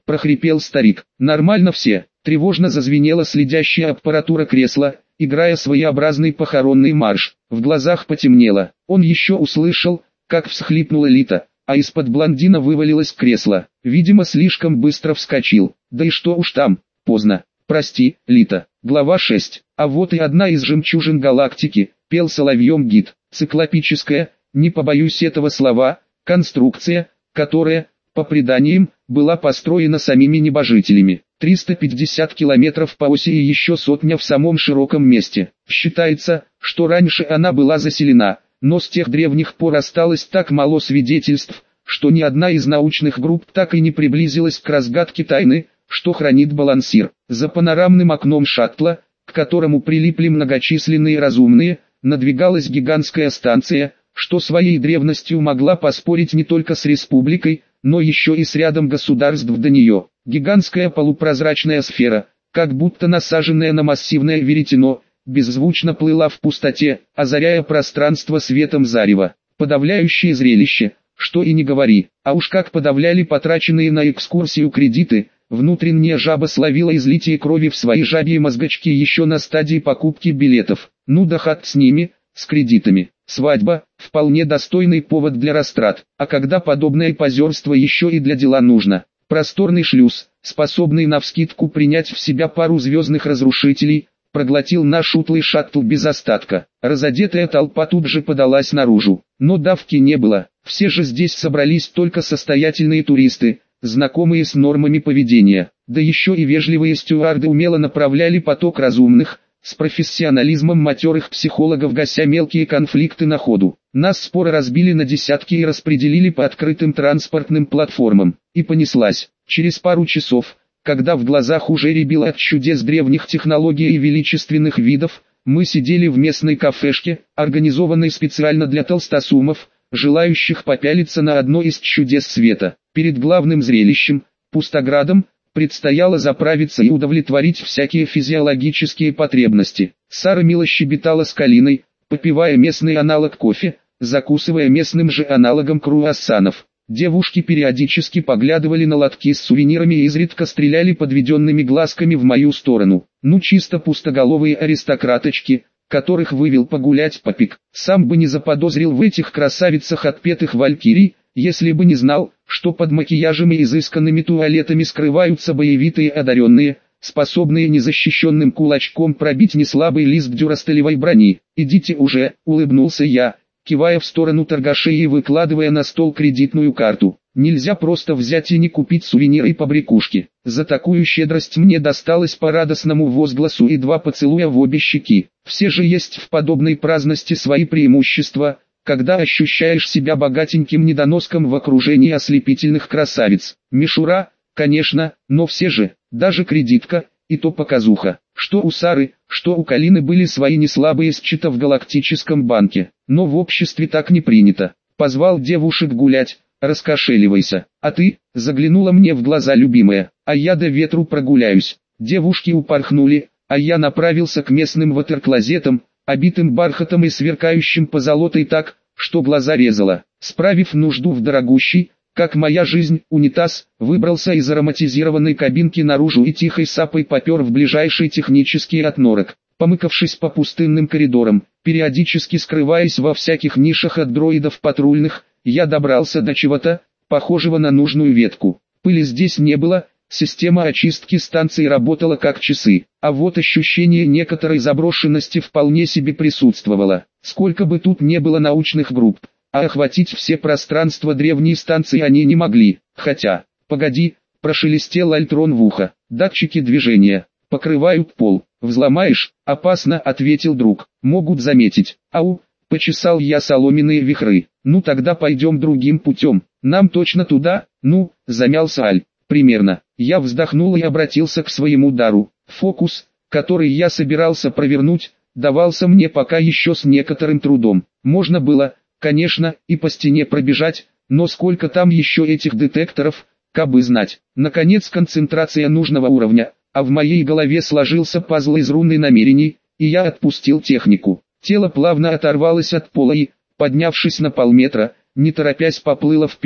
прохрипел старик. Нормально все. Тревожно зазвенела следящая аппаратура кресла, играя своеобразный похоронный марш. В глазах потемнело. Он еще услышал, как всхлипнула Лита, а из-под блондина вывалилось кресло. Видимо, слишком быстро вскочил. Да и что уж там, поздно. Прости, Лита. Глава 6. А вот и одна из жемчужин галактики, пел соловьем гид. Циклопическая, не побоюсь этого слова, конструкция, которая, по преданиям, была построена самими небожителями. 350 километров по оси и еще сотня в самом широком месте. Считается, что раньше она была заселена, но с тех древних пор осталось так мало свидетельств, что ни одна из научных групп так и не приблизилась к разгадке тайны, что хранит балансир. За панорамным окном шаттла, к которому прилипли многочисленные разумные, надвигалась гигантская станция, что своей древностью могла поспорить не только с республикой, но еще и с рядом государств до нее. Гигантская полупрозрачная сфера, как будто насаженная на массивное веретено, беззвучно плыла в пустоте, озаряя пространство светом зарева. Подавляющее зрелище, что и не говори, а уж как подавляли потраченные на экскурсию кредиты. Внутренняя жаба словила излитие крови в свои жабьи мозгочки еще на стадии покупки билетов. Ну да хат с ними, с кредитами. Свадьба – вполне достойный повод для растрат, а когда подобное позерство еще и для дела нужно. Просторный шлюз, способный навскидку принять в себя пару звездных разрушителей, проглотил наш утлый шаттл без остатка. Разодетая толпа тут же подалась наружу, но давки не было. Все же здесь собрались только состоятельные туристы, знакомые с нормами поведения, да еще и вежливые стюарды умело направляли поток разумных, с профессионализмом матерых психологов гася мелкие конфликты на ходу. Нас споро разбили на десятки и распределили по открытым транспортным платформам, и понеслась. Через пару часов, когда в глазах уже рябило от чудес древних технологий и величественных видов, мы сидели в местной кафешке, организованной специально для толстосумов, желающих попялиться на одно из чудес света. Перед главным зрелищем, Пустоградом, предстояло заправиться и удовлетворить всякие физиологические потребности. Сара мило щебетала с Калиной, попивая местный аналог кофе, закусывая местным же аналогом круассанов. Девушки периодически поглядывали на лотки с сувенирами и изредка стреляли подведенными глазками в мою сторону. Ну чисто пустоголовые аристократочки, которых вывел погулять Папик. Сам бы не заподозрил в этих красавицах отпетых валькирий, если бы не знал, что под макияжем и изысканными туалетами скрываются боевитые одаренные, способные незащищенным кулачком пробить неслабый лист дюрастелевой брони. «Идите уже», — улыбнулся я, кивая в сторону торгашей и выкладывая на стол кредитную карту. Нельзя просто взять и не купить сувениры и побрякушки. За такую щедрость мне досталось по радостному возгласу и 2 поцелуя в обе щеки. Все же есть в подобной праздности свои преимущества, когда ощущаешь себя богатеньким недоноском в окружении ослепительных красавиц. Мишура, конечно, но все же, даже кредитка, и то показуха. Что у Сары, что у Калины были свои неслабые счета в галактическом банке, но в обществе так не принято. Позвал девушек гулять, раскошеливайся. А ты, заглянула мне в глаза любимая, а я до ветру прогуляюсь. Девушки упорхнули, а я направился к местным ватерклозетам, обитым бархатом и сверкающим позолотой так, что глаза резало. Справив нужду в дорогущий, как моя жизнь, унитаз, выбрался из ароматизированной кабинки наружу и тихой сапой попер в ближайший технический отнорок. Помыкавшись по пустынным коридорам, периодически скрываясь во всяких нишах от дроидов патрульных, я добрался до чего-то, похожего на нужную ветку. Пыли здесь не было, система очистки станции работала как часы, а вот ощущение некоторой заброшенности вполне себе присутствовало. Сколько бы тут не было научных групп, а охватить все пространства древней станции они не могли. Хотя, погоди, прошелестел Альтрон в ухо, датчики движения покрывают пол. «Взломаешь?» «Опасно», — ответил друг. «Могут заметить». «Ау», — почесал я соломенные вихры. «Ну тогда пойдем другим путем. Нам точно туда?» «Ну», — замялся Аль. «Примерно». Я вздохнул и обратился к своему дару. Фокус, который я собирался провернуть, давался мне пока еще с некоторым трудом. Можно было, конечно, и по стене пробежать, но сколько там еще этих детекторов, кабы знать. Наконец концентрация нужного уровня, а в моей голове сложился пазл из руны намерений, и я отпустил технику. Тело плавно оторвалось от пола и, поднявшись на полметра, не торопясь поплыло вперед,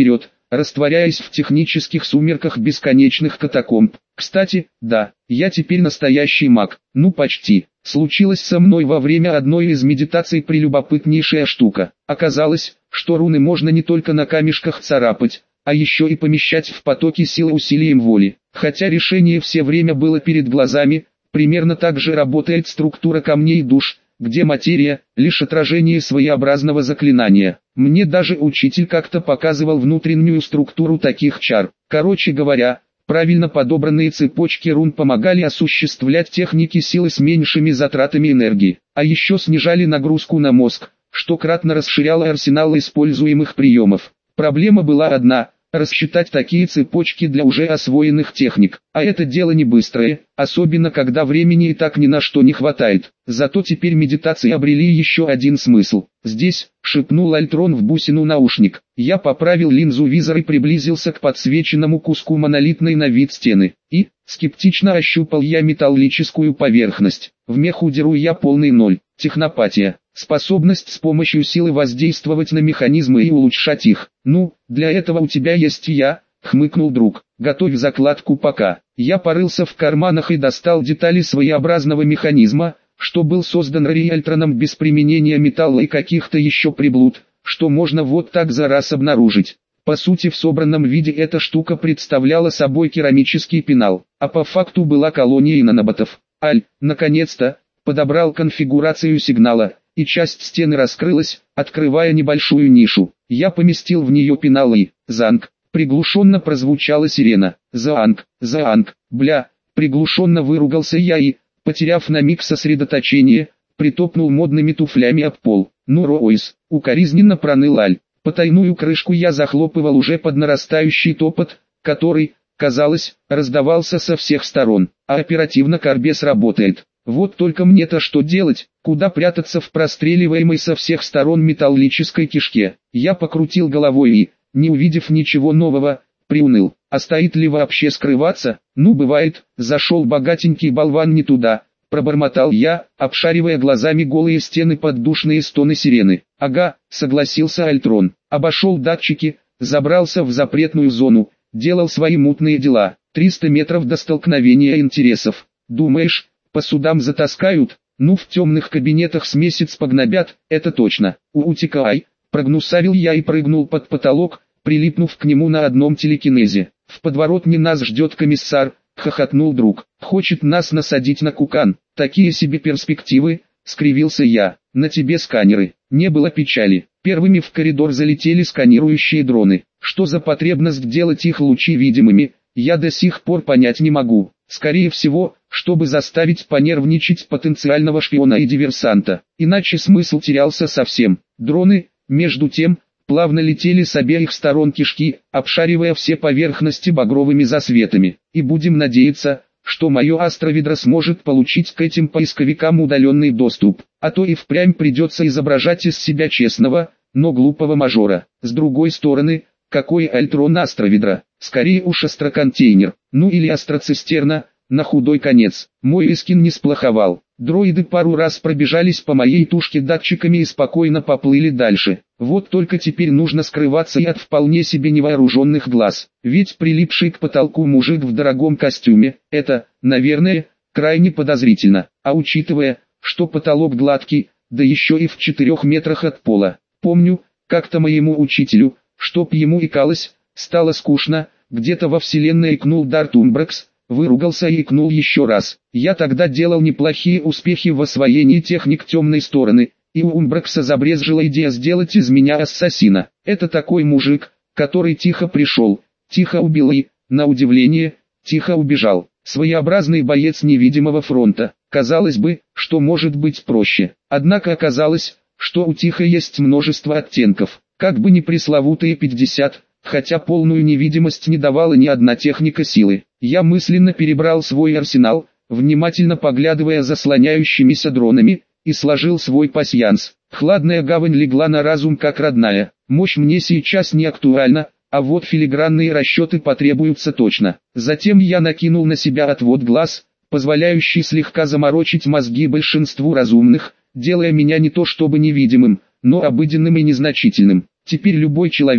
растворяясь в технических сумерках бесконечных катакомб. Кстати, да, я теперь настоящий маг, ну почти. Случилось со мной во время одной из медитаций прелюбопытнейшая штука. Оказалось, что руны можно не только на камешках царапать, а еще и помещать в потоки силы усилием воли. Хотя решение все время было перед глазами, примерно так же работает структура камней и душ, где материя – лишь отражение своеобразного заклинания. Мне даже учитель как-то показывал внутреннюю структуру таких чар. Короче говоря, правильно подобранные цепочки рун помогали осуществлять техники силы с меньшими затратами энергии, а еще снижали нагрузку на мозг, что кратно расширяло арсенал используемых приемов. Проблема была одна – рассчитать такие цепочки для уже освоенных техник, а это дело не быстрое, особенно когда времени и так ни на что не хватает. Зато теперь медитации обрели еще один смысл. «Здесь», — шепнул Альтрон в бусину наушник. Я поправил линзу визора и приблизился к подсвеченному куску монолитной на вид стены. И, скептично ощупал я металлическую поверхность. В мехудеру я полный ноль. Технопатия. Способность с помощью силы воздействовать на механизмы и улучшать их. «Ну, для этого у тебя есть и я», — хмыкнул друг. «Готовь закладку пока». Я порылся в карманах и достал детали своеобразного механизма, что был создан Риальтроном без применения металла и каких-то еще приблуд, что можно вот так за раз обнаружить. По сути, в собранном виде эта штука представляла собой керамический пенал, а по факту была колония наноботов. Аль, наконец-то, подобрал конфигурацию сигнала, и часть стены раскрылась, открывая небольшую нишу. Я поместил в нее пенал и «Занг». Приглушенно прозвучала сирена. «Заанг, заанг, бля», приглушенно выругался я и, потеряв на миг сосредоточение, притопнул модными туфлями об пол. «Ну Роуис», укоризненно проныл Аль. Потайную крышку я захлопывал уже под нарастающий топот, который, казалось, раздавался со всех сторон. А оперативно Карбес работает. Вот только мне-то что делать, куда прятаться в простреливаемой со всех сторон металлической кишке? Я покрутил головой и, не увидев ничего нового, приуныл. А стоит ли вообще скрываться? Ну бывает, зашел богатенький болван не туда, пробормотал я, обшаривая глазами голые стены под душные стоны сирены. Ага, согласился Альтрон, обошел датчики, забрался в запретную зону, делал свои мутные дела. 300 метров до столкновения интересов. Думаешь, по судам затаскают? Ну в темных кабинетах с месяц погнобят, это точно. Утекай, прогнусавил я и прыгнул под потолок, прилипнув к нему на одном телекинезе. В подворотне нас ждет комиссар, хохотнул друг. Хочет нас насадить на кукан. Такие себе перспективы, скривился я. На тебе сканеры. Не было печали. Первыми в коридор залетели сканирующие дроны. Что за потребность делать их лучи видимыми, я до сих пор понять не могу. Скорее всего, чтобы заставить понервничать потенциального шпиона и диверсанта. Иначе смысл терялся совсем. Дроны, между тем, плавно летели с обеих сторон кишки, обшаривая все поверхности багровыми засветами. И будем надеяться, что мое астроведро сможет получить к этим поисковикам удаленный доступ. А то и впрямь придется изображать из себя честного, но глупого мажора. С другой стороны, какой Альтрон астроведро? Скорее уж астроконтейнер, ну или астроцистерна, на худой конец. Мой эскин не сплоховал. Дроиды пару раз пробежались по моей тушке датчиками и спокойно поплыли дальше. Вот только теперь нужно скрываться и от вполне себе невооруженных глаз. Ведь прилипший к потолку мужик в дорогом костюме, это, наверное, крайне подозрительно. А учитывая, что потолок гладкий, да еще и в 4 метрах от пола. Помню, как-то моему учителю, чтоб ему икалось, стало скучно, где-то во вселенной икнул Дарт Умбракс, выругался и икнул еще раз. Я тогда делал неплохие успехи в освоении техник темной стороны, и у Умбракса забрезжила идея сделать из меня ассасина. Это такой мужик, который тихо пришел, тихо убил и, на удивление, тихо убежал. Своеобразный боец невидимого фронта. Казалось бы, что может быть проще. Однако оказалось, что у Тихо есть множество оттенков. Как бы ни пресловутые 50, хотя полную невидимость не давала ни одна техника силы. Я мысленно перебрал свой арсенал, внимательно поглядывая за слоняющимися дронами, и сложил свой пасьянс. Хладная гавань легла на разум как родная. Мощь мне сейчас не актуальна, а вот филигранные расчеты потребуются точно. Затем я накинул на себя отвод глаз, позволяющий слегка заморочить мозги большинству разумных, делая меня не то чтобы невидимым, но обыденным и незначительным. Теперь любой человек,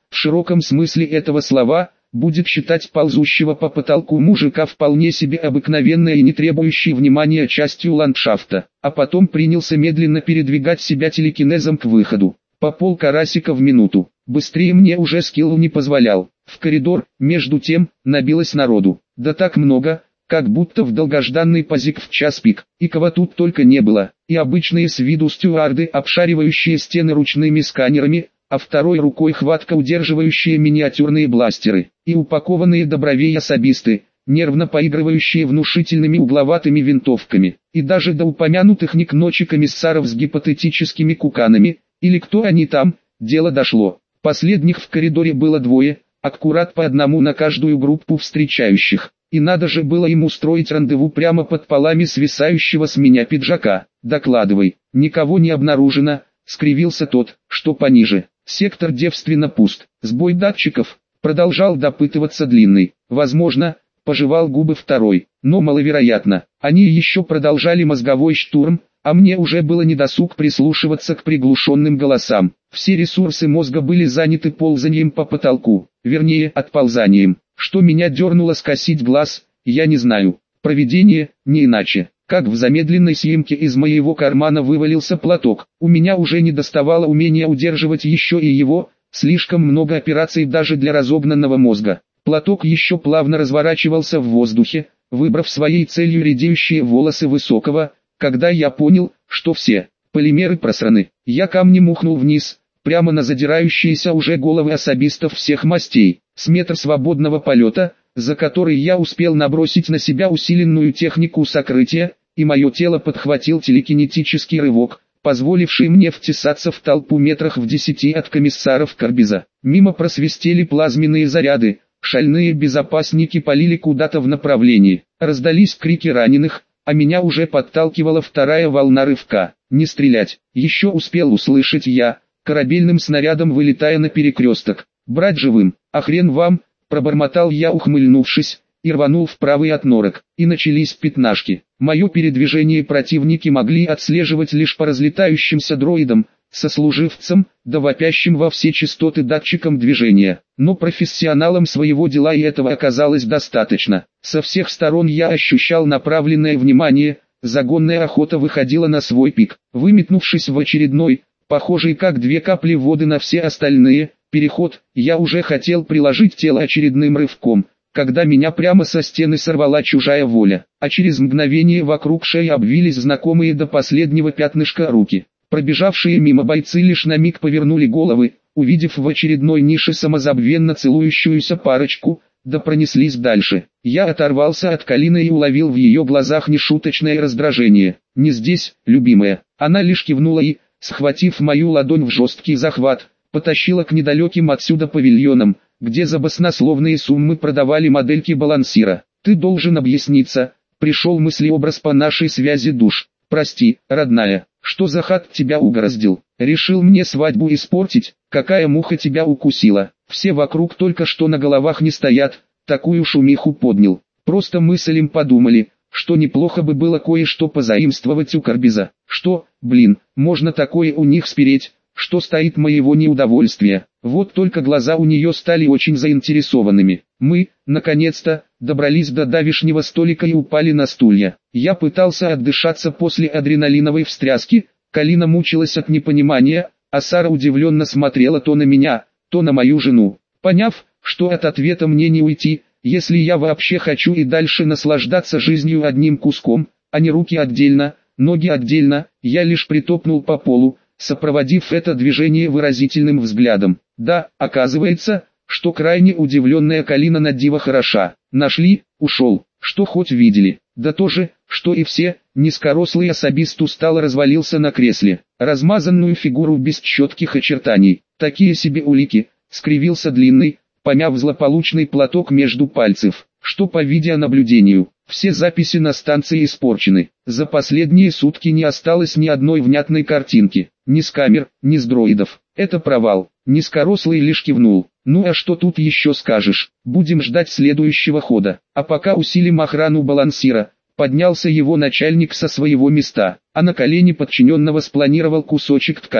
в широком смысле этого слова, будет считать ползущего по потолку мужика вполне себе обыкновенной и не требующей внимания частью ландшафта, а потом принялся медленно передвигать себя телекинезом к выходу, по полкарасика в минуту. Быстрее мне уже скилл не позволял. В коридор, между тем, набилось народу, да так много, как будто в долгожданный позик в час пик, и кого тут только не было, и обычные с виду стюарды, обшаривающие стены ручными сканерами, а второй рукой хватко удерживающие миниатюрные бластеры, и упакованные до бровей особисты, нервно поигрывающие внушительными угловатыми винтовками, и даже до упомянутых не к ночи комиссаров с гипотетическими куканами, или кто они там, дело дошло. Последних в коридоре было двое, аккурат по одному на каждую группу встречающих, и надо же было им устроить рандеву прямо под полами свисающего с меня пиджака. «Докладывай, никого не обнаружено», — скривился тот, что пониже. «Сектор девственно пуст. Сбой датчиков», — продолжал допытываться длинный. «Возможно», — пожевал губы второй, «но маловероятно». Они еще продолжали мозговой штурм, а мне уже было недосуг прислушиваться к приглушенным голосам. Все ресурсы мозга были заняты ползанием по потолку, вернее, отползанием. Что меня дернуло скосить глаз, я не знаю. Провидение, не иначе. Как в замедленной съемке из моего кармана вывалился платок. У меня уже не доставало умения удерживать еще и его, слишком много операций даже для разогнанного мозга. Платок еще плавно разворачивался в воздухе, выбрав своей целью редеющие волосы высокого, когда я понял, что все полимеры просраны. Я камнем ухнул вниз, прямо на задирающиеся уже головы особистов всех мастей, с метра свободного полета, за который я успел набросить на себя усиленную технику сокрытия, и мое тело подхватил телекинетический рывок, позволивший мне втесаться в толпу метрах в 10 от комиссаров Карбиза. Мимо просвистели плазменные заряды, шальные безопасники полили куда-то в направлении, раздались крики раненых, а меня уже подталкивала вторая волна рывка. «Не стрелять!» Еще успел услышать я, корабельным снарядом вылетая на перекресток. «Брать живым, а хрен вам!» Пробормотал я, ухмыльнувшись, и рванул в правый от норок, и начались пятнашки. Мое передвижение противники могли отслеживать лишь по разлетающимся дроидам, сослуживцам, да вопящим во все частоты датчикам движения. Но профессионалам своего дела и этого оказалось достаточно. Со всех сторон я ощущал направленное внимание, загонная охота выходила на свой пик. Выметнувшись в очередной, похожий как две капли воды на все остальные, переход, я уже хотел приложить тело очередным рывком, когда меня прямо со стены сорвала чужая воля, а через мгновение вокруг шеи обвились знакомые до последнего пятнышка руки. Пробежавшие мимо бойцы лишь на миг повернули головы, увидев в очередной нише самозабвенно целующуюся парочку, да пронеслись дальше. Я оторвался от Калины и уловил в ее глазах нешуточное раздражение. «Не здесь, любимая». Она лишь кивнула и, схватив мою ладонь в жесткий захват, потащила к недалеким отсюда павильонам, где за баснословные суммы продавали модельки балансира. «Ты должен объясниться», — пришел мыслеобраз по нашей связи душ. «Прости, родная, что за хат тебя угораздил? Решил мне свадьбу испортить? Какая муха тебя укусила? Все вокруг только что на головах не стоят, такую шумиху поднял. Просто мы с Элем подумали, что неплохо бы было кое-что позаимствовать у Карбиза. Что, блин, можно такое у них спереть, что стоит моего неудовольствия». Вот только глаза у нее стали очень заинтересованными. Мы, наконец-то, добрались до давишнего столика и упали на стулья. Я пытался отдышаться после адреналиновой встряски, Калина мучилась от непонимания, а Сара удивленно смотрела то на меня, то на мою жену. Поняв, что от ответа мне не уйти, если я вообще хочу и дальше наслаждаться жизнью одним куском, а не руки отдельно, ноги отдельно, я лишь притопнул по полу, сопроводив это движение выразительным взглядом. Да, оказывается, что крайне удивленная Калина на диво хороша. Нашли, ушел, что хоть видели. Да то же, что и все, низкорослый особист устало развалился на кресле. Размазанную фигуру без четких очертаний. Такие себе улики, скривился длинный, помяв злополучный платок между пальцев. Что по видеонаблюдению, все записи на станции испорчены. За последние сутки не осталось ни одной внятной картинки. Ни с камер, ни с дроидов. Это провал. Низкорослый лишь кивнул. Ну а что тут еще скажешь? Будем ждать следующего хода. А пока усилим охрану балансира. Поднялся его начальник со своего места, а на колени подчиненного спланировал кусочек ткани.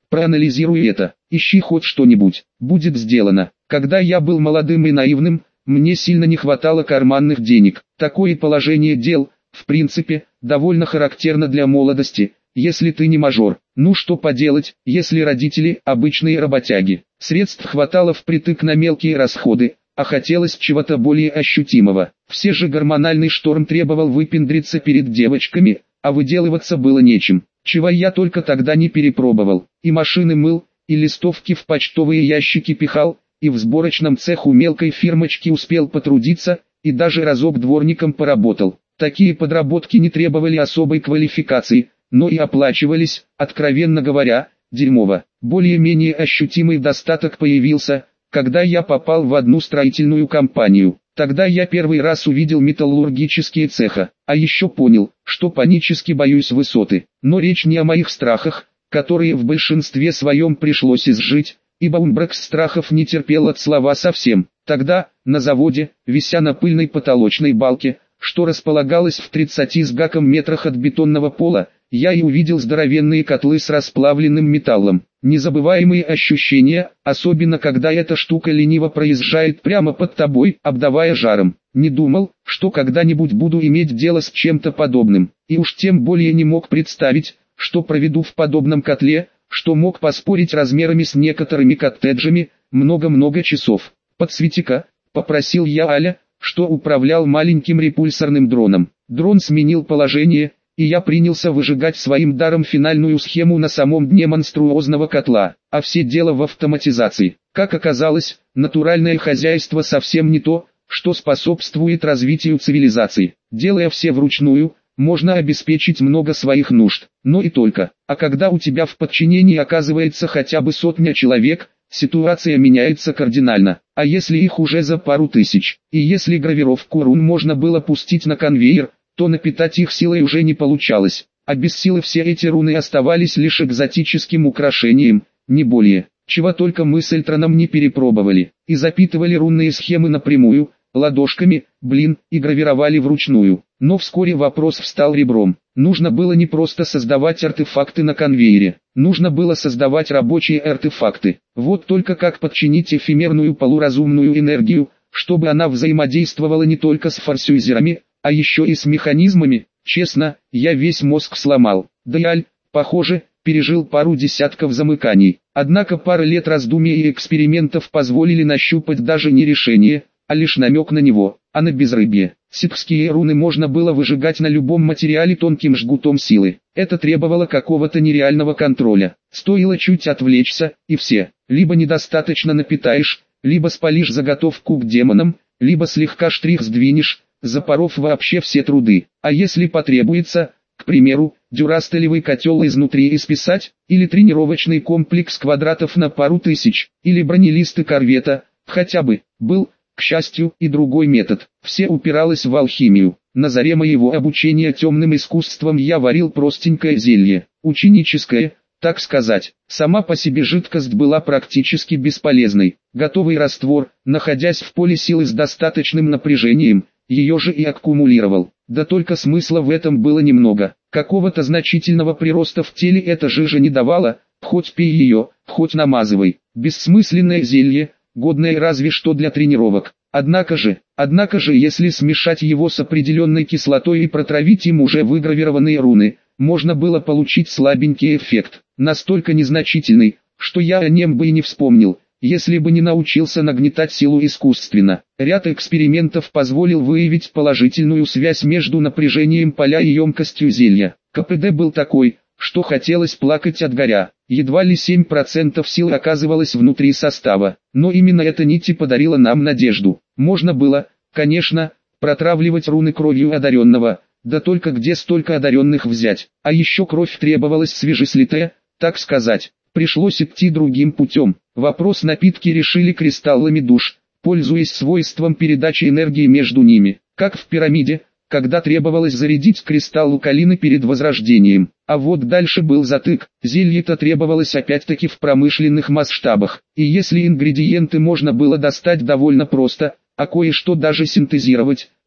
Проанализируй это, ищи хоть что-нибудь, будет сделано. Когда я был молодым и наивным, мне сильно не хватало карманных денег. Такое положение дел, в принципе, довольно характерно для молодости, если ты не мажор. Ну что поделать, если родители обычные работяги. Средств хватало впритык на мелкие расходы, а хотелось чего-то более ощутимого. Все же гормональный шторм требовал выпендриться перед девочками, а выделываться было нечем. Чего я только тогда не перепробовал. И машины мыл, и листовки в почтовые ящики пихал, и в сборочном цеху мелкой фирмочки успел потрудиться, и даже разок дворником поработал. Такие подработки не требовали особой квалификации, но и оплачивались, откровенно говоря, дерьмово. Более-менее ощутимый достаток появился, когда я попал в одну строительную компанию. Тогда я первый раз увидел металлургические цеха, а еще понял, что панически боюсь высоты. Но речь не о моих страхах, которые в большинстве своем пришлось изжить, ибо Умбракс страхов не терпел от слова совсем. Тогда, на заводе, вися на пыльной потолочной балке, что располагалось в 30 с гаком метрах от бетонного пола, я и увидел здоровенные котлы с расплавленным металлом. Незабываемые ощущения, особенно когда эта штука лениво проезжает прямо под тобой, обдавая жаром. Не думал, что когда-нибудь буду иметь дело с чем-то подобным, и уж тем более не мог представить, что проведу в подобном котле, что мог поспорить размерами с некоторыми коттеджами, много-много часов. «Подсвети-ка», — попросил я Аля, что управлял маленьким репульсорным дроном. Дрон сменил положение, и я принялся выжигать своим даром финальную схему на самом дне монструозного котла, а все дело в автоматизации. Как оказалось, натуральное хозяйство совсем не то, что способствует развитию цивилизации. Делая все вручную, можно обеспечить много своих нужд, но и только. А когда у тебя в подчинении оказывается хотя бы сотня человек, ситуация меняется кардинально. А если их уже за пару тысяч, и если гравировку рун можно было пустить на конвейер, то напитать их силой уже не получалось, а без силы все эти руны оставались лишь экзотическим украшением, не более. Чего только мы с Эльтроном не перепробовали, и запитывали рунные схемы напрямую, ладошками, и гравировали вручную. Но вскоре вопрос встал ребром. Нужно было не просто создавать артефакты на конвейере, нужно было создавать рабочие артефакты. Вот только как подчинить эфемерную полуразумную энергию, чтобы она взаимодействовала не только с форсюзерами, а еще и с механизмами. Честно, я весь мозг сломал. Да и Аль, похоже, пережил пару десятков замыканий. Однако пара лет раздумий и экспериментов позволили нащупать даже не решение, а лишь намек на него, а на безрыбье. Ситхские руны можно было выжигать на любом материале тонким жгутом силы. Это требовало какого-то нереального контроля. Стоило чуть отвлечься, и все. Либо недостаточно напитаешь, либо спалишь заготовку к демонам, либо слегка штрих сдвинешь, запоров вообще все труды. А если потребуется, к примеру, дюрастелевый котел изнутри исписать, или тренировочный комплекс квадратов на пару тысяч, или бронелисты корвета, хотя бы, был, к счастью, и другой метод. Все упиралось в алхимию. На заре моего обучения темным искусствам я варил простенькое зелье, ученическое, так сказать. Сама по себе жидкость была практически бесполезной. Готовый раствор, находясь в поле силы с достаточным напряжением, ее же и аккумулировал. Да только смысла в этом было немного. Какого-то значительного прироста в теле эта жижа не давала, хоть пей ее, хоть намазывай. Бессмысленное зелье, годное разве что для тренировок. Однако же, если смешать его с определенной кислотой и протравить им уже выгравированные руны, можно было получить слабенький эффект, настолько незначительный, что я о нем бы и не вспомнил, если бы не научился нагнетать силу искусственно. Ряд экспериментов позволил выявить положительную связь между напряжением поля и емкостью зелья. КПД был такой, что хотелось плакать от горя. Едва ли 7% сил оказывалось внутри состава, но именно эта нить и подарила нам надежду. Можно было, конечно, протравливать руны кровью одаренного, да только где столько одаренных взять, а еще кровь требовалась свежеслитая, так сказать. Пришлось идти другим путем. Вопрос напитки решили кристаллами душ, пользуясь свойством передачи энергии между ними, как в пирамиде, когда требовалось зарядить кристалл калины перед возрождением. А вот дальше был затык, зелье-то требовалось опять-таки в промышленных масштабах, и если ингредиенты можно было достать довольно просто, а кое-что даже синтезировать,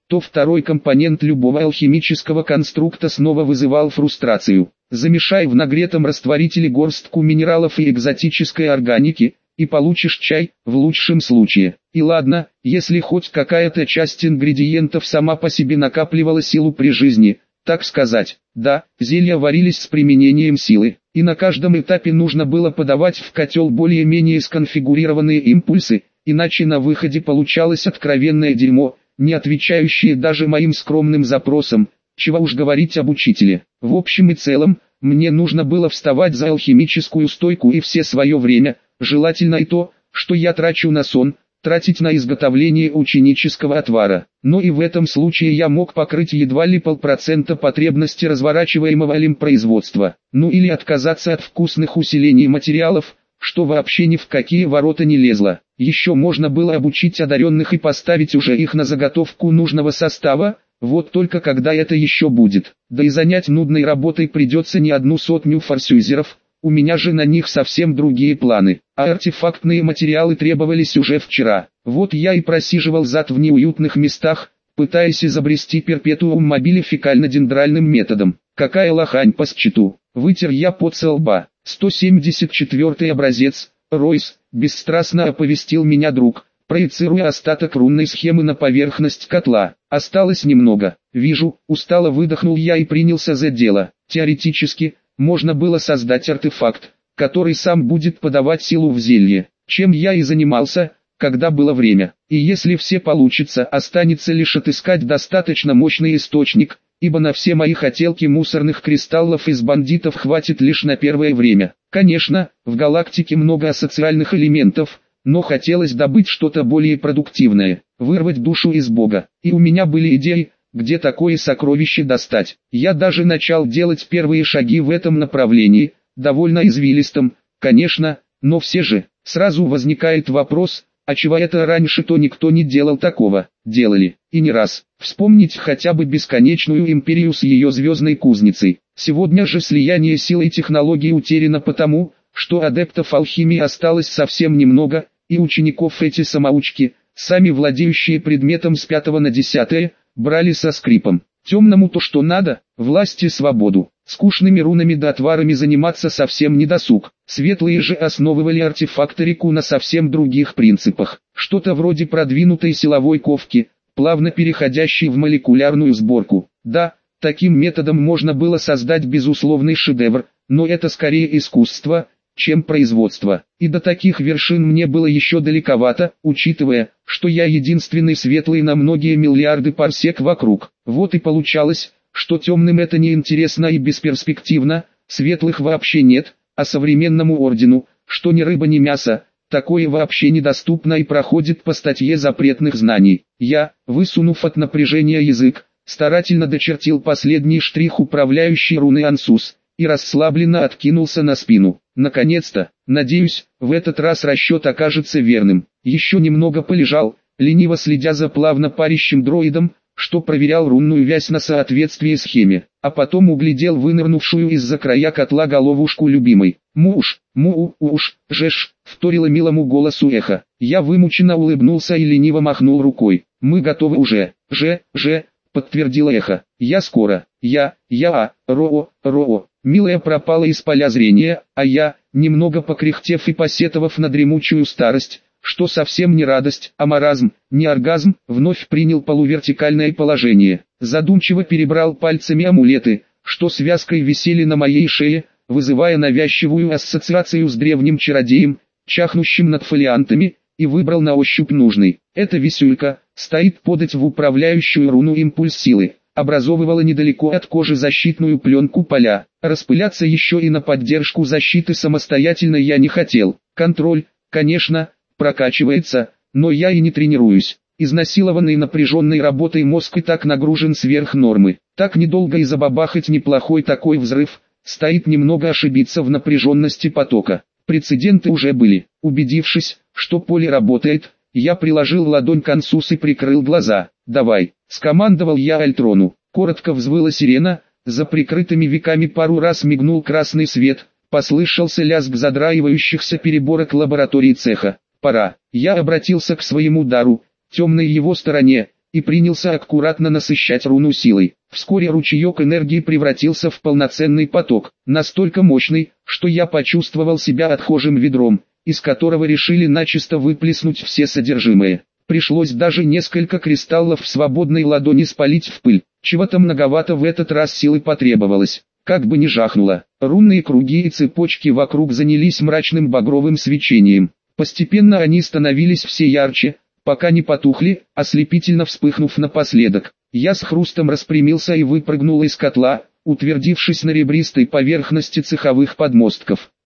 то второй компонент любого алхимического конструкта снова вызывал фрустрацию. Замешай в нагретом растворителе горстку минералов и экзотической органики, и получишь чай, в лучшем случае. И ладно, если хоть какая-то часть ингредиентов сама по себе накапливала силу при жизни, так сказать. Да, зелья варились с применением силы, и на каждом этапе нужно было подавать в котел более-менее сконфигурированные импульсы, иначе на выходе получалось откровенное дерьмо, не отвечающее даже моим скромным запросам, чего уж говорить об учителе. В общем и целом, мне нужно было вставать за алхимическую стойку и все свое время, желательно и то, что я трачу на сон, тратить на изготовление ученического отвара. Но и в этом случае я мог покрыть едва ли 0,5% потребности разворачиваемого лимпроизводства. Ну или отказаться от вкусных усилений материалов, что вообще ни в какие ворота не лезло. Еще можно было обучить одаренных и поставить уже их на заготовку нужного состава, вот только когда это еще будет. Да и занять нудной работой придется не 100 форсюзеров, у меня же на них совсем другие планы, а артефактные материалы требовались уже вчера. Вот я и просиживал зад в неуютных местах, пытаясь изобрести перпетуум мобиле фекально-дендральным методом. Какая лохань по счету. Вытер я пот со лба. 174 образец, Ройс, бесстрастно оповестил меня друг, проецируя остаток рунной схемы на поверхность котла. Осталось немного. Вижу, устало выдохнул я и принялся за дело. Теоретически, можно было создать артефакт, который сам будет подавать силу в зелье, чем я и занимался, когда было время. И если все получится, останется лишь отыскать достаточно мощный источник, ибо на все мои хотелки мусорных кристаллов из бандитов хватит лишь на первое время. Конечно, в галактике много асоциальных элементов, но хотелось добыть что-то более продуктивное, вырвать душу из Бога. И у меня были идеи, где такое сокровище достать. Я даже начал делать первые шаги в этом направлении, довольно извилистом, конечно, но все же, сразу возникает вопрос, а чего это раньше-то никто не делал такого? Делали, и не раз. Вспомнить хотя бы бесконечную империю с ее звездной кузницей. Сегодня же слияние сил и технологий утеряно потому, что адептов алхимии осталось совсем немного, и учеников эти самоучки, сами владеющие предметом с 5 на 10, брали со скрипом. Темному то что надо, власть и свободу. Скучными рунами да отварами заниматься совсем не досуг. Светлые же основывали артефакторику на совсем других принципах. Что-то вроде продвинутой силовой ковки, плавно переходящей в молекулярную сборку. Да, таким методом можно было создать безусловный шедевр, но это скорее искусство, чем производство. И до таких вершин мне было еще далековато, учитывая, что я единственный светлый на многие миллиарды парсек вокруг. Вот и получалось, что темным это не интересно и бесперспективно, светлых вообще нет, а современному ордену, что ни рыба ни мясо, такое вообще недоступно и проходит по статье запретных знаний. Я, высунув от напряжения язык, старательно дочертил последний штрих управляющей руны Ансус, и расслабленно откинулся на спину. Наконец-то, надеюсь, в этот раз расчет окажется верным. Еще немного полежал, лениво следя за плавно парящим дроидом, что проверял рунную вязь на соответствие схеме, а потом углядел вынырнувшую из-за края котла головушку любимой. «Муж, му-уж, жеш», — вторило милому голосу эхо. Я вымученно улыбнулся и лениво махнул рукой. «Мы готовы уже, же», — подтвердило эхо. «Я скоро, Роо». Милая пропала из поля зрения, а я, немного покряхтев и посетовав на дремучую старость, что совсем не радость, а маразм, не оргазм, вновь принял полувертикальное положение. Задумчиво перебрал пальцами амулеты, что связкой висели на моей шее, вызывая навязчивую ассоциацию с древним чародеем, чахнущим над фолиантами, и выбрал на ощупь нужный. Эта висюлька стоит подать в управляющую руну импульс силы. Образовывала недалеко от кожи защитную пленку поля. Распыляться еще и на поддержку защиты самостоятельно я не хотел. Контроль, конечно, прокачивается, но я и не тренируюсь. Изнасилованный напряженной работой мозг и так нагружен сверх нормы. Так недолго и забабахать неплохой такой взрыв, стоит немного ошибиться в напряженности потока. Прецеденты уже были. Убедившись, что поле работает, я приложил ладонь к Ансус и прикрыл глаза. «Давай», — скомандовал я Альтрону. Коротко взвыла сирена, за прикрытыми веками пару раз мигнул красный свет, послышался лязг задраивающихся переборок лаборатории цеха. «Пора». Я обратился к своему дару, темной его стороне, и принялся аккуратно насыщать руну силой. Вскоре ручеек энергии превратился в полноценный поток, настолько мощный, что я почувствовал себя отхожим ведром, из которого решили начисто выплеснуть все содержимое. Пришлось даже несколько кристаллов в свободной ладони спалить в пыль. Чего-то многовато в этот раз силы потребовалось. Как бы ни жахнуло, рунные круги и цепочки вокруг занялись мрачным багровым свечением. Постепенно они становились все ярче, пока не потухли, ослепительно вспыхнув напоследок. Я с хрустом распрямился и выпрыгнул из котла, утвердившись на ребристой поверхности цеховых подмостков.